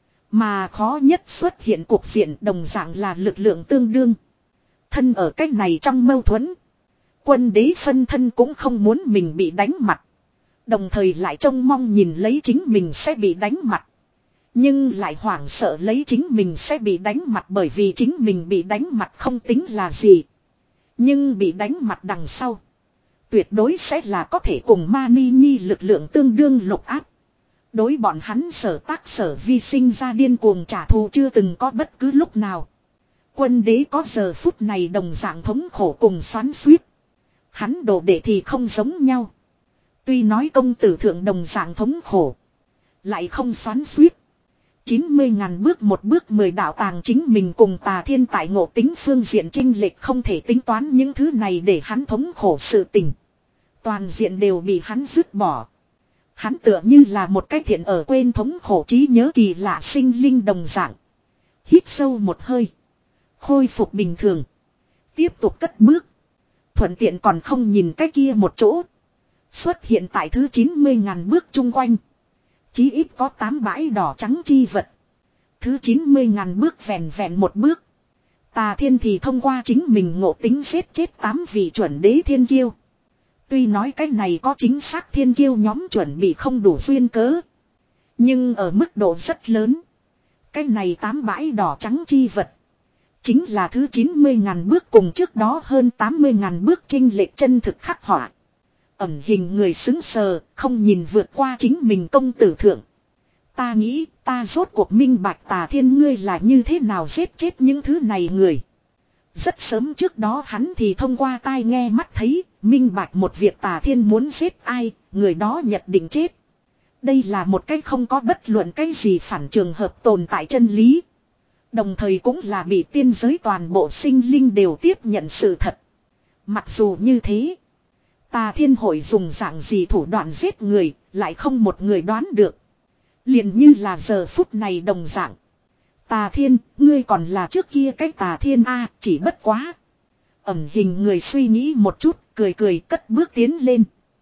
Mà khó nhất xuất hiện cuộc diện đồng dạng là lực lượng tương đương. Thân ở cách này trong mâu thuẫn. Quân đế phân thân cũng không muốn mình bị đánh mặt. Đồng thời lại trông mong nhìn lấy chính mình sẽ bị đánh mặt. Nhưng lại hoảng sợ lấy chính mình sẽ bị đánh mặt bởi vì chính mình bị đánh mặt không tính là gì. Nhưng bị đánh mặt đằng sau. Tuyệt đối sẽ là có thể cùng Mani Nhi lực lượng tương đương lục áp. Đối bọn hắn sở tác sở vi sinh ra điên cuồng trả thù chưa từng có bất cứ lúc nào. Quân đế có giờ phút này đồng dạng thống khổ cùng xoắn xuýt. Hắn đồ đệ thì không giống nhau. Tuy nói công tử thượng đồng dạng thống khổ. Lại không xoắn xuýt. chín mươi ngàn bước một bước mười đạo tàng chính mình cùng tà thiên tại ngộ tính phương diện chênh lệch không thể tính toán những thứ này để hắn thống khổ sự tình. Toàn diện đều bị hắn dứt bỏ. Hắn tựa như là một cái thiện ở quên thống khổ trí nhớ kỳ lạ sinh linh đồng dạng. Hít sâu một hơi. Khôi phục bình thường. Tiếp tục cất bước. Thuận tiện còn không nhìn cái kia một chỗ. Xuất hiện tại thứ chín mươi ngàn bước chung quanh. Chí ít có tám bãi đỏ trắng chi vật. Thứ chín mươi ngàn bước vẹn vẹn một bước. Tà thiên thì thông qua chính mình ngộ tính giết chết tám vị chuẩn đế thiên kiêu. Tuy nói cái này có chính xác thiên kiêu nhóm chuẩn bị không đủ duyên cớ. Nhưng ở mức độ rất lớn. Cái này tám bãi đỏ trắng chi vật. Chính là thứ chín mươi ngàn bước cùng trước đó hơn tám mươi ngàn bước chênh lệch chân thực khắc họa. Ẩn hình người xứng sờ, không nhìn vượt qua chính mình công tử thượng. Ta nghĩ, ta rốt cuộc minh bạch tà thiên ngươi là như thế nào giết chết những thứ này người. Rất sớm trước đó hắn thì thông qua tai nghe mắt thấy, minh bạch một việc tà thiên muốn giết ai, người đó nhận định chết. Đây là một cái không có bất luận cái gì phản trường hợp tồn tại chân lý. Đồng thời cũng là bị tiên giới toàn bộ sinh linh đều tiếp nhận sự thật. Mặc dù như thế, tà thiên hội dùng dạng gì thủ đoạn giết người, lại không một người đoán được. Liền như là giờ phút này đồng dạng. Tà thiên, ngươi còn là trước kia cái tà thiên a, chỉ bất quá. Ẩn hình người suy nghĩ một chút, cười cười cất bước tiến lên.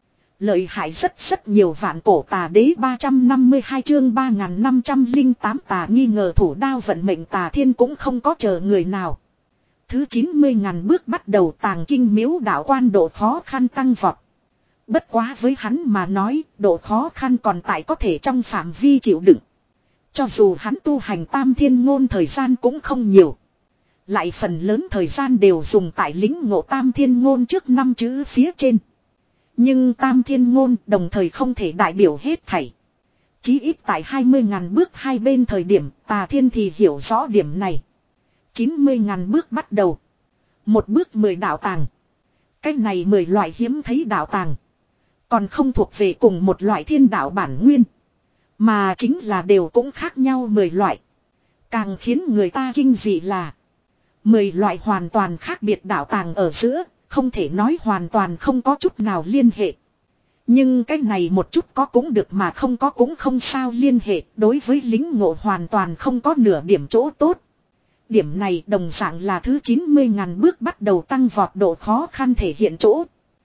Lợi hại rất rất nhiều vạn cổ tà đế ba trăm năm mươi hai chương ba nghìn năm trăm lẻ tám tà nghi ngờ thủ đao vận mệnh tà thiên cũng không có chờ người nào. Thứ chín mươi ngàn bước bắt đầu tàng kinh miếu đạo quan độ khó khăn tăng vọt. Bất quá với hắn mà nói, độ khó khăn còn tại có thể trong phạm vi chịu đựng. Cho dù hắn tu hành tam thiên ngôn thời gian cũng không nhiều. Lại phần lớn thời gian đều dùng tại lính ngộ tam thiên ngôn trước năm chữ phía trên. Nhưng tam thiên ngôn đồng thời không thể đại biểu hết thảy. Chí ít tại hai mươi ngàn bước hai bên thời điểm tà thiên thì hiểu rõ điểm này. chín mươi ngàn bước bắt đầu. Một bước mười đạo tàng. Cái này mười loại hiếm thấy đạo tàng. Còn không thuộc về cùng một loại thiên đạo bản nguyên. Mà chính là đều cũng khác nhau mười loại. Càng khiến người ta kinh dị là mười loại hoàn toàn khác biệt đạo tàng ở giữa, không thể nói hoàn toàn không có chút nào liên hệ. Nhưng cái này một chút có cũng được mà không có cũng không sao liên hệ, đối với lính ngộ hoàn toàn không có nửa điểm chỗ tốt. Điểm này đồng dạng là thứ chín mươi ngàn bước bắt đầu tăng vọt độ khó khăn thể hiện chỗ.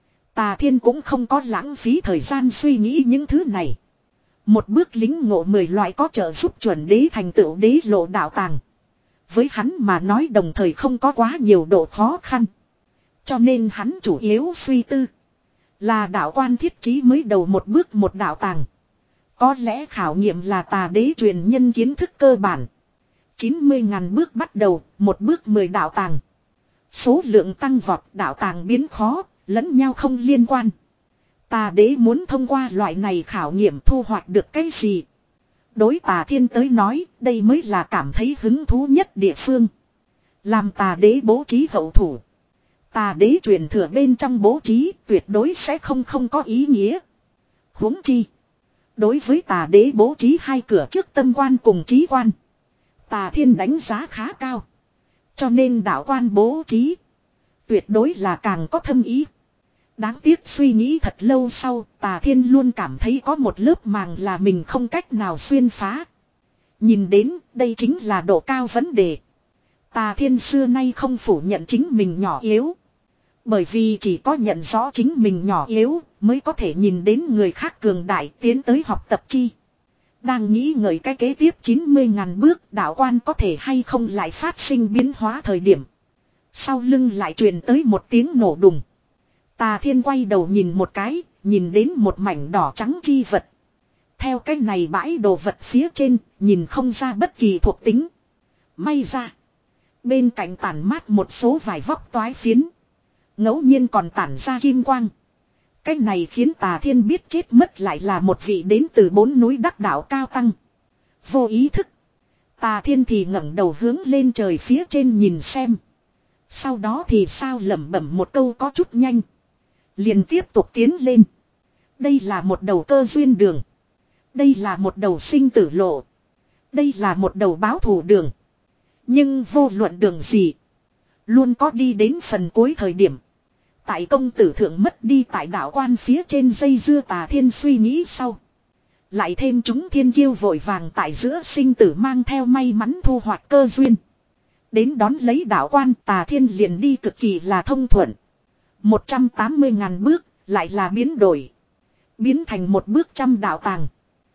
Tà Thiên cũng không có lãng phí thời gian suy nghĩ những thứ này. Một bước lính ngộ mười loại có trợ giúp chuẩn đế thành tựu đế lộ đạo tàng. Với hắn mà nói đồng thời không có quá nhiều độ khó khăn. Cho nên hắn chủ yếu suy tư. Là đạo quan thiết trí mới đầu một bước một đạo tàng. Có lẽ khảo nghiệm là tà đế truyền nhân kiến thức cơ bản. chín mươi ngàn bước bắt đầu, một bước mười đạo tàng. Số lượng tăng vọt, đạo tàng biến khó, lẫn nhau không liên quan. Tà đế muốn thông qua loại này khảo nghiệm thu hoạch được cái gì? Đối Tà Thiên tới nói, đây mới là cảm thấy hứng thú nhất địa phương. Làm tà đế bố trí hậu thủ. Tà đế truyền thừa bên trong bố trí tuyệt đối sẽ không không có ý nghĩa. Huống chi. Đối với tà đế bố trí hai cửa trước tâm quan cùng trí quan. Tà Thiên đánh giá khá cao. Cho nên đạo quan bố trí. Tuyệt đối là càng có thâm ý. Đáng tiếc suy nghĩ thật lâu sau, Tà Thiên luôn cảm thấy có một lớp màng là mình không cách nào xuyên phá. Nhìn đến, đây chính là độ cao vấn đề. Tà Thiên xưa nay không phủ nhận chính mình nhỏ yếu. Bởi vì chỉ có nhận rõ chính mình nhỏ yếu, mới có thể nhìn đến người khác cường đại tiến tới học tập chi. Đang nghĩ ngợi cái kế tiếp chín mươi ngàn bước đạo quan có thể hay không lại phát sinh biến hóa thời điểm. Sau lưng lại truyền tới một tiếng nổ đùng. Tà Thiên quay đầu nhìn một cái, nhìn đến một mảnh đỏ trắng chi vật. Theo cái này bãi đồ vật phía trên, nhìn không ra bất kỳ thuộc tính. May ra. Bên cạnh tản mát một số vải vóc toái phiến. Ngẫu nhiên còn tản ra kim quang. Cái này khiến Tà Thiên biết chết mất lại là một vị đến từ bốn núi đắc đạo cao tăng. Vô ý thức. Tà Thiên thì ngẩng đầu hướng lên trời phía trên nhìn xem. Sau đó thì sao lẩm bẩm một câu có chút nhanh. Liền tiếp tục tiến lên. Đây là một đầu cơ duyên đường. Đây là một đầu sinh tử lộ. Đây là một đầu báo thù đường. Nhưng vô luận đường gì. Luôn có đi đến phần cuối thời điểm. Tại công tử thượng mất đi tại đạo quan phía trên dây dưa Tà Thiên suy nghĩ sau. Lại thêm chúng thiên kiêu vội vàng tại giữa sinh tử mang theo may mắn thu hoạch cơ duyên. Đến đón lấy đạo quan Tà Thiên liền đi cực kỳ là thông thuận. một trăm tám mươi ngàn bước lại là biến đổi. Biến thành một bước trăm đạo tàng.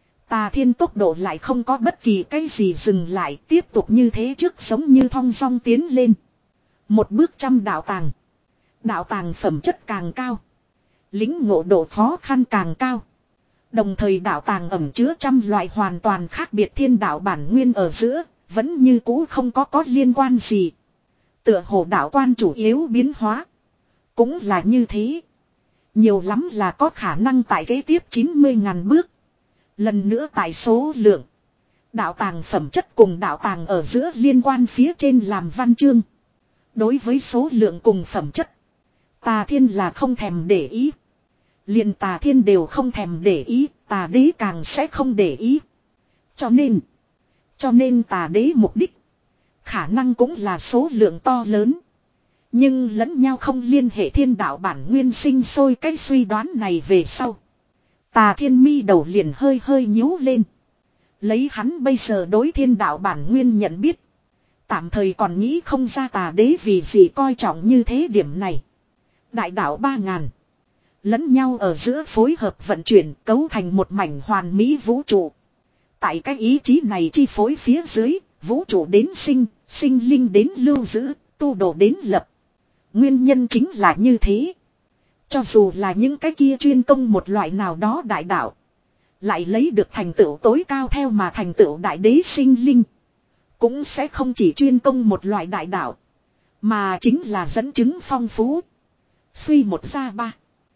Tà Thiên tốc độ lại không có bất kỳ cái gì dừng lại tiếp tục như thế trước giống như thong dong tiến lên. Một bước trăm đạo tàng. Đạo tàng phẩm chất càng cao. Lính ngộ độ khó khăn càng cao. Đồng thời đạo tàng ẩn chứa trăm loại hoàn toàn khác biệt thiên đạo bản nguyên ở giữa. Vẫn như cũ không có có liên quan gì. Tựa hồ đạo quan chủ yếu biến hóa. Cũng là như thế. Nhiều lắm là có khả năng tại kế tiếp chín mươi ngàn bước. Lần nữa tại số lượng. Đạo tàng phẩm chất cùng đạo tàng ở giữa liên quan phía trên làm văn chương. Đối với số lượng cùng phẩm chất. Tà Thiên là không thèm để ý. Liền Tà Thiên đều không thèm để ý. Tà đế càng sẽ không để ý. Cho nên. Cho nên Tà đế mục đích. Khả năng cũng là số lượng to lớn. Nhưng lẫn nhau không liên hệ thiên đạo bản nguyên sinh sôi cái suy đoán này về sau. Tà Thiên mi đầu liền hơi hơi nhíu lên. Lấy hắn bây giờ đối thiên đạo bản nguyên nhận biết. Tạm thời còn nghĩ không ra Tà đế vì gì coi trọng như thế điểm này. Đại đạo ba ngàn. Lẫn nhau ở giữa phối hợp vận chuyển cấu thành một mảnh hoàn mỹ vũ trụ. Tại cái ý chí này chi phối phía dưới, vũ trụ đến sinh, sinh linh đến lưu giữ, tu đồ đến lập. Nguyên nhân chính là như thế. Cho dù là những cái kia chuyên công một loại nào đó đại đạo. Lại lấy được thành tựu tối cao theo mà thành tựu đại đế sinh linh. Cũng sẽ không chỉ chuyên công một loại đại đạo. Mà chính là dẫn chứng phong phú. Suy một ra ba.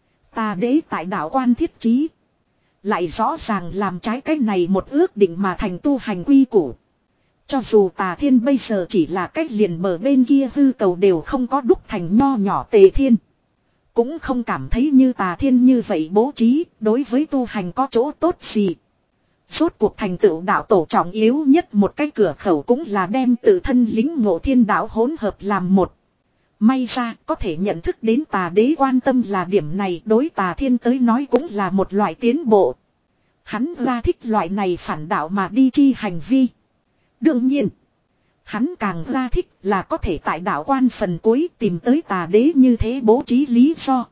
Tà đế tại đạo quan thiết trí. Lại rõ ràng làm trái cái này một ước định mà thành tu hành quy củ. Cho dù Tà Thiên bây giờ chỉ là cách liền bờ bên kia hư cầu đều không có đúc thành nho nhỏ Tề Thiên. Cũng không cảm thấy như Tà Thiên như vậy bố trí đối với tu hành có chỗ tốt gì. Rốt cuộc thành tựu đạo tổ trọng yếu nhất một cái cửa khẩu cũng là đem tự thân lính ngộ thiên đạo hỗn hợp làm một. May ra có thể nhận thức đến Tà đế quan tâm là điểm này đối Tà Thiên tới nói cũng là một loại tiến bộ. Hắn ra thích loại này phản đạo mà đi chi hành vi. Đương nhiên, Hắn càng ra thích là có thể tại đạo quan phần cuối tìm tới tà đế như thế bố trí lý do.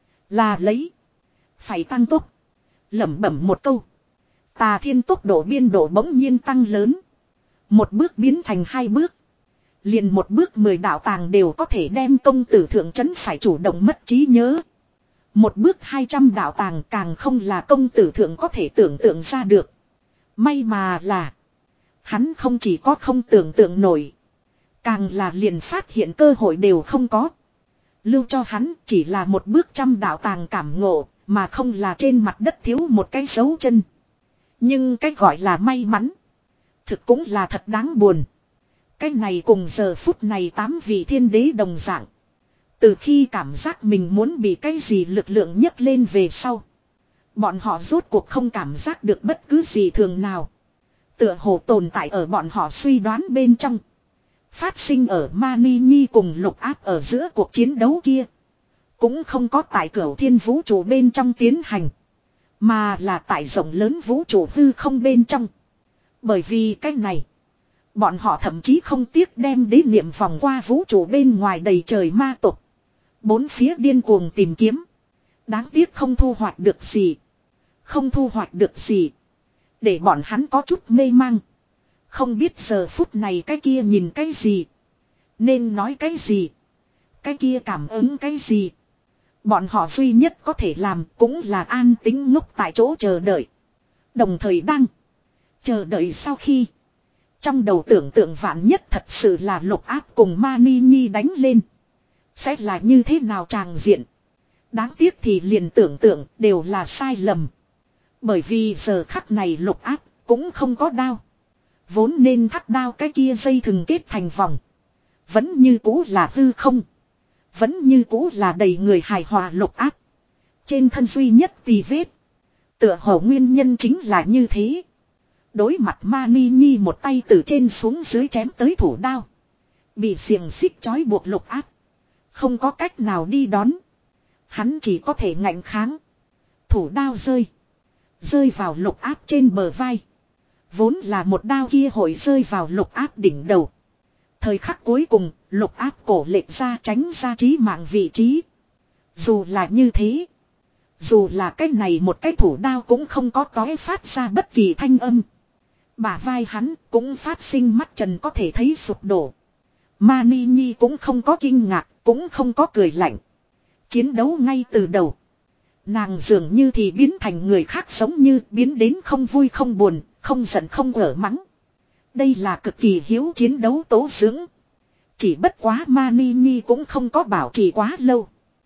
Là lấy. Phải tăng tốc. Lẩm bẩm một câu. Tà thiên tốc độ biên độ bỗng nhiên tăng lớn. Một bước biến thành hai bước. Liền một bước mười đạo tàng đều có thể đem công tử thượng trấn phải chủ động mất trí nhớ. Một bước hai trăm đạo tàng càng không là công tử thượng có thể tưởng tượng ra được. May mà là. Hắn không chỉ có không tưởng tượng nổi. Càng là liền phát hiện cơ hội đều không có. Lưu cho hắn chỉ là một bước trăm đạo tàng cảm ngộ. Mà không là trên mặt đất thiếu một cái dấu chân. Nhưng cái gọi là may mắn. Thực cũng là thật đáng buồn. Cái này cùng giờ phút này tám vị thiên đế đồng dạng. Từ khi cảm giác mình muốn bị cái gì lực lượng nhấc lên về sau. Bọn họ rốt cuộc không cảm giác được bất cứ gì thường nào. Tựa hồ tồn tại ở bọn họ suy đoán bên trong. Phát sinh ở Mani Nhi cùng Lục Áp ở giữa cuộc chiến đấu kia. Cũng không có tại cửu thiên vũ trụ bên trong tiến hành. Mà là tại rộng lớn vũ trụ hư không bên trong. Bởi vì cái này. Bọn họ thậm chí không tiếc đem đế niệm vòng qua vũ trụ bên ngoài đầy trời ma tộc. Bốn phía điên cuồng tìm kiếm. Đáng tiếc không thu hoạch được gì. Không thu hoạch được gì. Để bọn hắn có chút mê mang. Không biết giờ phút này cái kia nhìn cái gì. Nên nói cái gì. Cái kia cảm ứng cái gì. Bọn họ duy nhất có thể làm cũng là an tĩnh ngốc tại chỗ chờ đợi. Đồng thời đang chờ đợi sau khi. Trong đầu tưởng tượng vạn nhất thật sự là Lục Áp cùng Mani Nhi đánh lên. Sẽ là như thế nào tràng diện. Đáng tiếc thì liền tưởng tượng đều là sai lầm. Bởi vì giờ khắc này Lục Áp cũng không có đao. Vốn nên thắt đao cái kia dây thừng kết thành vòng. Vẫn như cũ là hư không. Vẫn như cũ là đầy người hài hòa Lục Áp. Trên thân duy nhất tì vết. Tựa hồ nguyên nhân chính là như thế. Đối mặt Mani Nhi một tay từ trên xuống dưới chém tới thủ đao. Bị xiềng xích trói buộc Lục Áp. Không có cách nào đi đón. Hắn chỉ có thể ngạnh kháng. Thủ đao rơi. Rơi vào Lục Áp trên bờ vai. Vốn là một đao kia hội rơi vào Lục Áp đỉnh đầu. Thời khắc cuối cùng, Lục Áp cổ lệch ra tránh ra trí mạng vị trí. Dù là như thế. Dù là cái này một cái thủ đao cũng không có tóe phát ra bất kỳ thanh âm. Bả vai hắn cũng phát sinh mắt trần có thể thấy sụp đổ. Mani Nhi cũng không có kinh ngạc, cũng không có cười lạnh. Chiến đấu ngay từ đầu. Nàng dường như thì biến thành người khác giống như biến đến không vui không buồn, không giận không ở mắng. Đây là cực kỳ hiếu chiến đấu tố dưỡng. Chỉ bất quá Mani Nhi cũng không có bảo trì quá lâu.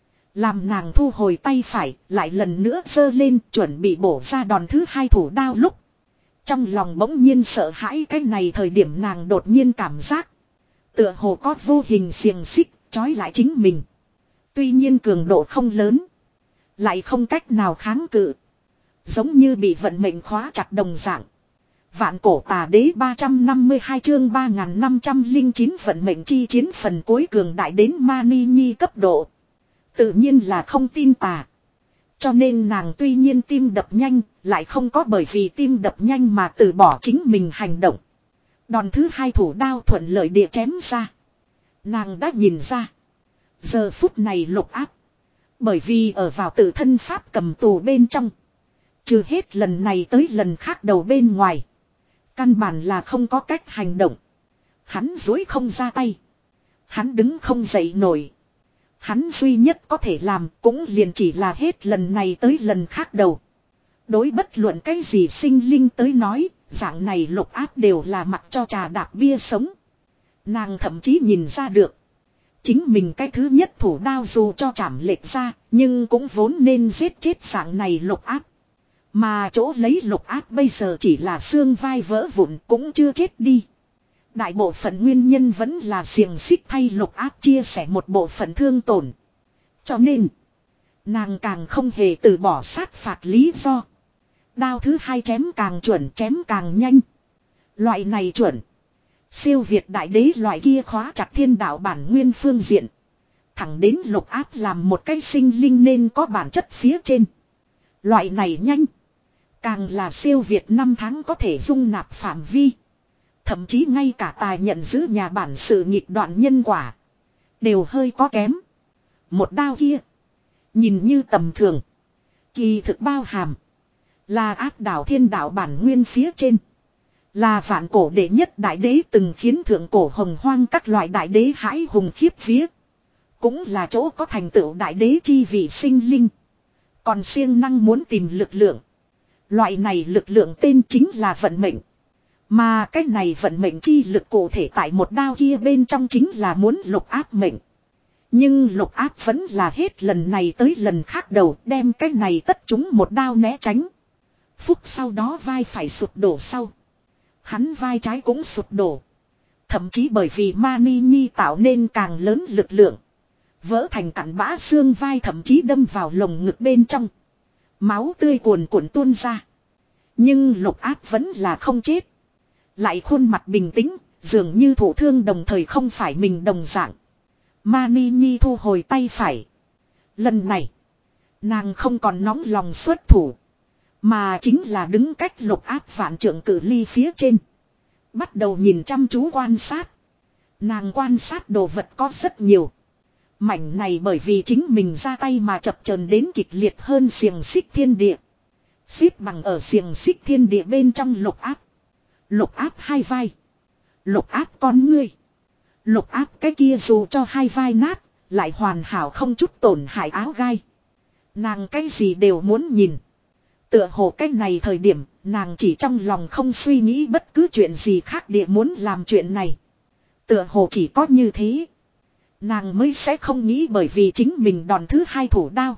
Làm nàng thu hồi tay phải, lại lần nữa giơ lên chuẩn bị bổ ra đòn thứ hai thủ đao lúc. Trong lòng bỗng nhiên sợ hãi cái này thời điểm nàng đột nhiên cảm giác. Tựa hồ có vô hình xiềng xích, trói lại chính mình. Tuy nhiên cường độ không lớn. Lại không cách nào kháng cự. Giống như bị vận mệnh khóa chặt đồng dạng. Vạn cổ tà đế ba trăm năm mươi hai chương ba nghìn năm trăm lẻ chín vận mệnh chi chiến phần cuối cường đại đến Mani Nhi cấp độ. Tự nhiên là không tin tà. Cho nên nàng tuy nhiên tim đập nhanh, lại không có bởi vì tim đập nhanh mà từ bỏ chính mình hành động. Đòn thứ hai thủ đao thuận lợi địa chém ra. Nàng đã nhìn ra. Giờ phút này Lục Áp. Bởi vì ở vào tự thân pháp cầm tù bên trong. Trừ hết lần này tới lần khác đầu bên ngoài. Căn bản là không có cách hành động. Hắn dối không ra tay. Hắn đứng không dậy nổi. Hắn duy nhất có thể làm cũng liền chỉ là hết lần này tới lần khác đầu. Đối bất luận cái gì sinh linh tới nói, dạng này Lục Áp đều là mặc cho trà đạp bia sống. Nàng thậm chí nhìn ra được. Chính mình cái thứ nhất thủ đao dù cho chảm lệch ra, nhưng cũng vốn nên giết chết dạng này Lục Áp. Mà chỗ lấy Lục Áp bây giờ chỉ là xương vai vỡ vụn cũng chưa chết đi. Đại bộ phận nguyên nhân vẫn là xiềng xích thay Lục Áp chia sẻ một bộ phận thương tổn. Cho nên, nàng càng không hề từ bỏ sát phạt lý do. Đao thứ hai chém càng chuẩn chém càng nhanh. Loại này chuẩn. Siêu việt đại đế loại kia khóa chặt thiên đạo bản nguyên phương diện. Thẳng đến Lục Áp làm một cái sinh linh nên có bản chất phía trên. Loại này nhanh. Càng là siêu việt năm tháng có thể dung nạp phạm vi. Thậm chí ngay cả tài nhận giữ nhà bản sự nghịch đoạn nhân quả. Đều hơi có kém. Một đao kia. Nhìn như tầm thường. Kỳ thực bao hàm. Là áp đảo thiên đạo bản nguyên phía trên. Là vạn cổ đệ nhất đại đế từng khiến thượng cổ hồng hoang các loại đại đế hãi hùng khiếp vía. Cũng là chỗ có thành tựu đại đế chi vị sinh linh. Còn siêng năng muốn tìm lực lượng. Loại này lực lượng tên chính là vận mệnh. Mà cái này vận mệnh chi lực cụ thể tại một đao kia bên trong chính là muốn lục áp mệnh. Nhưng lục áp vẫn là hết lần này tới lần khác đầu đem cái này tất chúng một đao né tránh. Phút sau đó vai phải sụp đổ sau. Hắn vai trái cũng sụp đổ. Thậm chí bởi vì Mani Nhi tạo nên càng lớn lực lượng. Vỡ thành cặn bã xương vai thậm chí đâm vào lồng ngực bên trong. Máu tươi cuồn cuộn tuôn ra. Nhưng lục áp vẫn là không chết. Lại khuôn mặt bình tĩnh, dường như thụ thương đồng thời không phải mình đồng dạng. Mani Nhi thu hồi tay phải. Lần này, nàng không còn nóng lòng xuất thủ. Mà chính là đứng cách lục áp vạn trượng cự ly phía trên. Bắt đầu nhìn chăm chú quan sát. Nàng quan sát đồ vật có rất nhiều. Mảnh này bởi vì chính mình ra tay mà chập chờn đến kịch liệt hơn xiềng xích thiên địa. Xếp bằng ở xiềng xích thiên địa bên trong lục áp. Lục áp hai vai. Lục áp con ngươi. Lục áp cái kia dù cho hai vai nát, lại hoàn hảo không chút tổn hại áo gai. Nàng cái gì đều muốn nhìn. Tựa hồ cái này thời điểm, nàng chỉ trong lòng không suy nghĩ bất cứ chuyện gì khác địa muốn làm chuyện này. Tựa hồ chỉ có như thế. Nàng mới sẽ không nghĩ bởi vì chính mình đòn thứ hai thủ đao.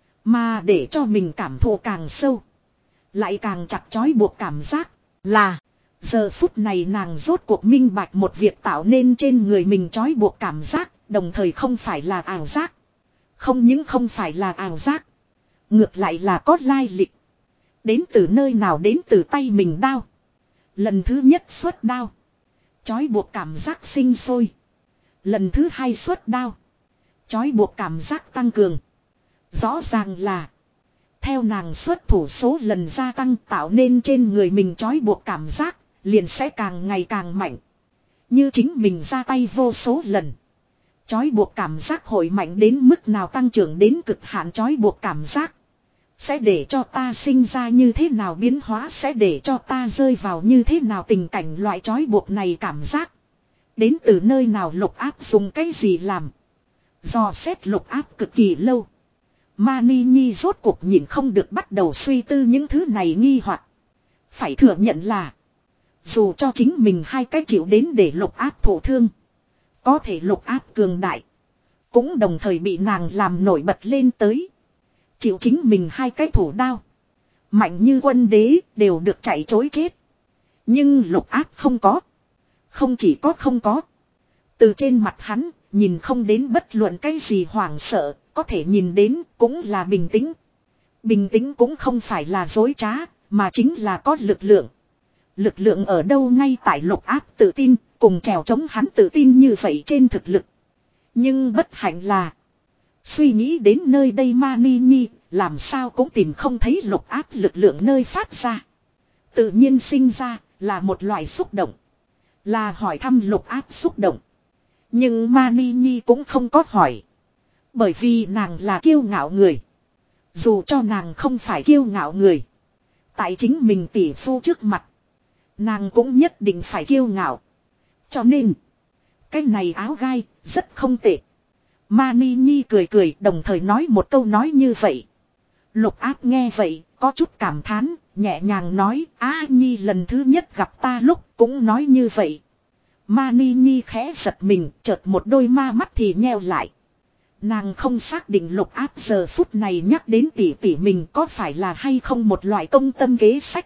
Mà để cho mình cảm thụ càng sâu. Lại càng chặt chói buộc cảm giác là. Giờ phút này nàng rốt cuộc minh bạch một việc tạo nên trên người mình chói buộc cảm giác. Đồng thời không phải là ảo giác. Không những không phải là ảo giác. Ngược lại là có lai lịch. Đến từ nơi nào đến từ tay mình đao. Lần thứ nhất xuất đao. Chói buộc cảm giác sinh sôi. Lần thứ hai xuất đao. Chói buộc cảm giác tăng cường. Rõ ràng là. Theo nàng xuất thủ số lần gia tăng tạo nên trên người mình chói buộc cảm giác. Liền sẽ càng ngày càng mạnh. Như chính mình ra tay vô số lần. Chói buộc cảm giác hội mạnh đến mức nào tăng trưởng đến cực hạn chói buộc cảm giác. Sẽ để cho ta sinh ra như thế nào biến hóa sẽ để cho ta rơi vào như thế nào tình cảnh loại trói buộc này cảm giác. Đến từ nơi nào lục áp dùng cái gì làm. Dò xét lục áp cực kỳ lâu. Mani Nhi rốt cuộc nhìn không được bắt đầu suy tư những thứ này nghi hoặc. Phải thừa nhận là. Dù cho chính mình hai cái chịu đến để lục áp thổ thương. Có thể lục áp cường đại. Cũng đồng thời bị nàng làm nổi bật lên tới. Chịu chính mình hai cái thủ đao. Mạnh như quân đế đều được chạy chối chết. Nhưng lục áp không có. Không chỉ có không có. Từ trên mặt hắn nhìn không đến bất luận cái gì hoảng sợ. Có thể nhìn đến cũng là bình tĩnh. Bình tĩnh cũng không phải là dối trá. Mà chính là có lực lượng. Lực lượng ở đâu ngay tại lục áp tự tin. Cùng trèo chống hắn tự tin như vậy trên thực lực. Nhưng bất hạnh là. Suy nghĩ đến nơi đây Mani Nhi, làm sao cũng tìm không thấy lục áp lực lượng nơi phát ra. Tự nhiên sinh ra, là một loại xúc động. Là hỏi thăm lục áp xúc động. Nhưng Mani Nhi cũng không có hỏi. Bởi vì nàng là kiêu ngạo người. Dù cho nàng không phải kiêu ngạo người. Tại chính mình tỷ phu trước mặt. Nàng cũng nhất định phải kiêu ngạo. Cho nên, cái này áo gai, rất không tệ. Mani Nhi cười cười đồng thời nói một câu nói như vậy. Lục áp nghe vậy, có chút cảm thán, nhẹ nhàng nói, Á Nhi lần thứ nhất gặp ta lúc cũng nói như vậy. Mani Nhi khẽ giật mình, chợt một đôi ma mắt thì nheo lại. Nàng không xác định lục áp giờ phút này nhắc đến tỷ tỷ mình có phải là hay không một loại công tâm kế sách.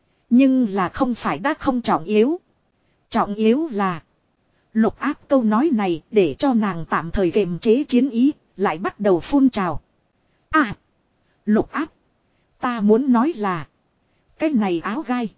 Nhưng là không phải đã không trọng yếu. Trọng yếu là lục áp câu nói này để cho nàng tạm thời kiềm chế chiến ý, lại bắt đầu phun trào. À! Lục áp! Ta muốn nói là cái này áo gai.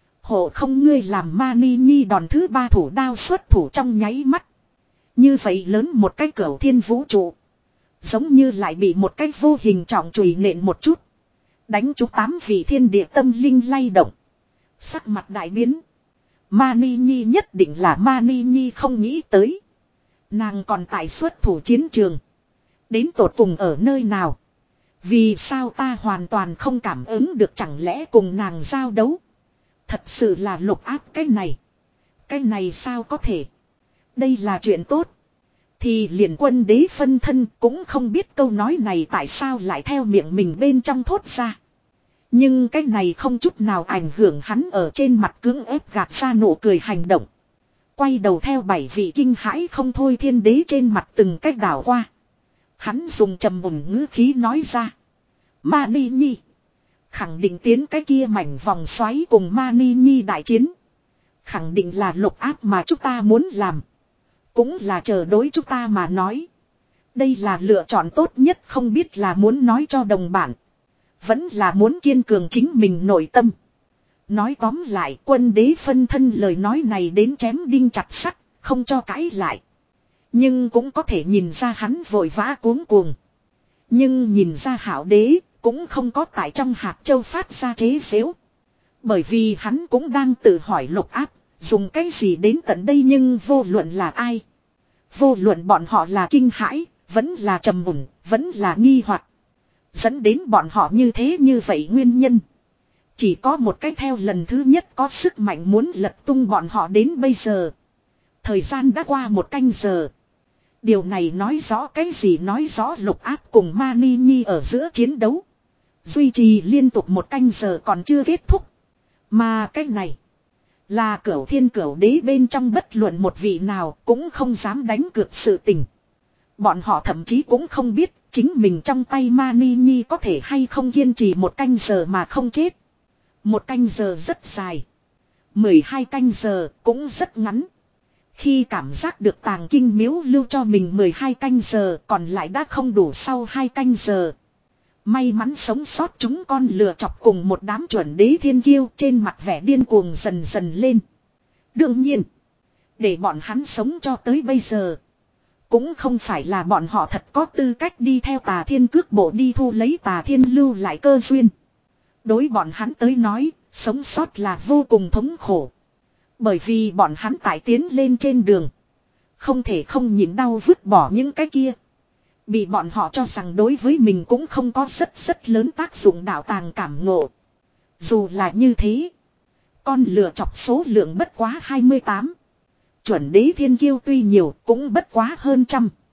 Hộ không ngươi làm Mani Nhi đòn thứ ba thủ đao xuất thủ trong nháy mắt. Như vậy lớn một cái cửu thiên vũ trụ. Giống như lại bị một cái vô hình trọng chùy nện một chút. Đánh trúng tám vị thiên địa tâm linh lay động. Sắc mặt đại biến. Mani Nhi nhất định là Mani Nhi không nghĩ tới. Nàng còn tại xuất thủ chiến trường. Đến tột cùng ở nơi nào? Vì sao ta hoàn toàn không cảm ứng được, chẳng lẽ cùng nàng giao đấu? Thật sự là Lục Áp cái này. Cái này sao có thể? Đây là chuyện tốt. Thì liền Quân Đế phân thân cũng không biết câu nói này tại sao lại theo miệng mình bên trong thốt ra. Nhưng cái này không chút nào ảnh hưởng hắn ở trên mặt cưỡng ép gạt ra nụ cười hành động. Quay đầu theo bảy vị kinh hãi không thôi thiên đế trên mặt từng cách đảo qua. Hắn dùng trầm mùng ngữ khí nói ra. Mani Nhi. Khẳng định tiến cái kia mảnh vòng xoáy cùng Mani Nhi đại chiến. Khẳng định là Lục Áp mà chúng ta muốn làm. Cũng là chờ đối chúng ta mà nói. Đây là lựa chọn tốt nhất, không biết là muốn nói cho đồng bản. Vẫn là muốn kiên cường chính mình nội tâm. Nói tóm lại, Quân Đế phân thân lời nói này đến chém đinh chặt sắt, không cho cãi lại. Nhưng cũng có thể nhìn ra hắn vội vã cuống cuồng. Nhưng nhìn ra Hạo Đế cũng không có tại trong hạt châu phát ra chế giễu. Bởi vì hắn cũng đang tự hỏi Lục Áp dùng cái gì đến tận đây, nhưng vô luận là ai. Vô luận bọn họ là kinh hãi, vẫn là trầm mùng, vẫn là nghi hoặc. Dẫn đến bọn họ như thế như vậy nguyên nhân. Chỉ có một cách, theo lần thứ nhất có sức mạnh muốn lật tung bọn họ đến bây giờ. Thời gian đã qua một canh giờ. Điều này nói rõ cái gì? Nói rõ Lục Áp cùng Mani Nhi ở giữa chiến đấu duy trì liên tục một canh giờ còn chưa kết thúc. Mà cái này là Cửu Thiên Cửu Đế bên trong bất luận một vị nào cũng không dám đánh cược sự tình. Bọn họ thậm chí cũng không biết chính mình trong tay Mani Nhi có thể hay không kiên trì một canh giờ mà không chết. Một canh giờ rất dài. Mười hai canh giờ cũng rất ngắn. Khi cảm giác được Tàng Kinh Miếu lưu cho mình mười hai canh giờ, còn lại đã không đủ sau hai canh giờ. May mắn sống sót chúng con lừa chọc cùng một đám chuẩn đế thiên kiêu trên mặt vẻ điên cuồng dần dần lên. Đương nhiên, để bọn hắn sống cho tới bây giờ, cũng không phải là bọn họ thật có tư cách đi theo Tà Thiên cước bộ đi thu lấy Tà Thiên lưu lại cơ duyên. Đối bọn hắn tới nói, sống sót là vô cùng thống khổ. Bởi vì bọn hắn tại tiến lên trên đường, không thể không nhịn đau vứt bỏ những cái kia bị bọn họ cho rằng đối với mình cũng không có rất rất lớn tác dụng đạo tàng cảm ngộ. Dù là như thế, con lừa chọc số lượng bất quá hai mươi tám. Chuẩn đế thiên kiêu tuy nhiều cũng bất quá hơn trăm.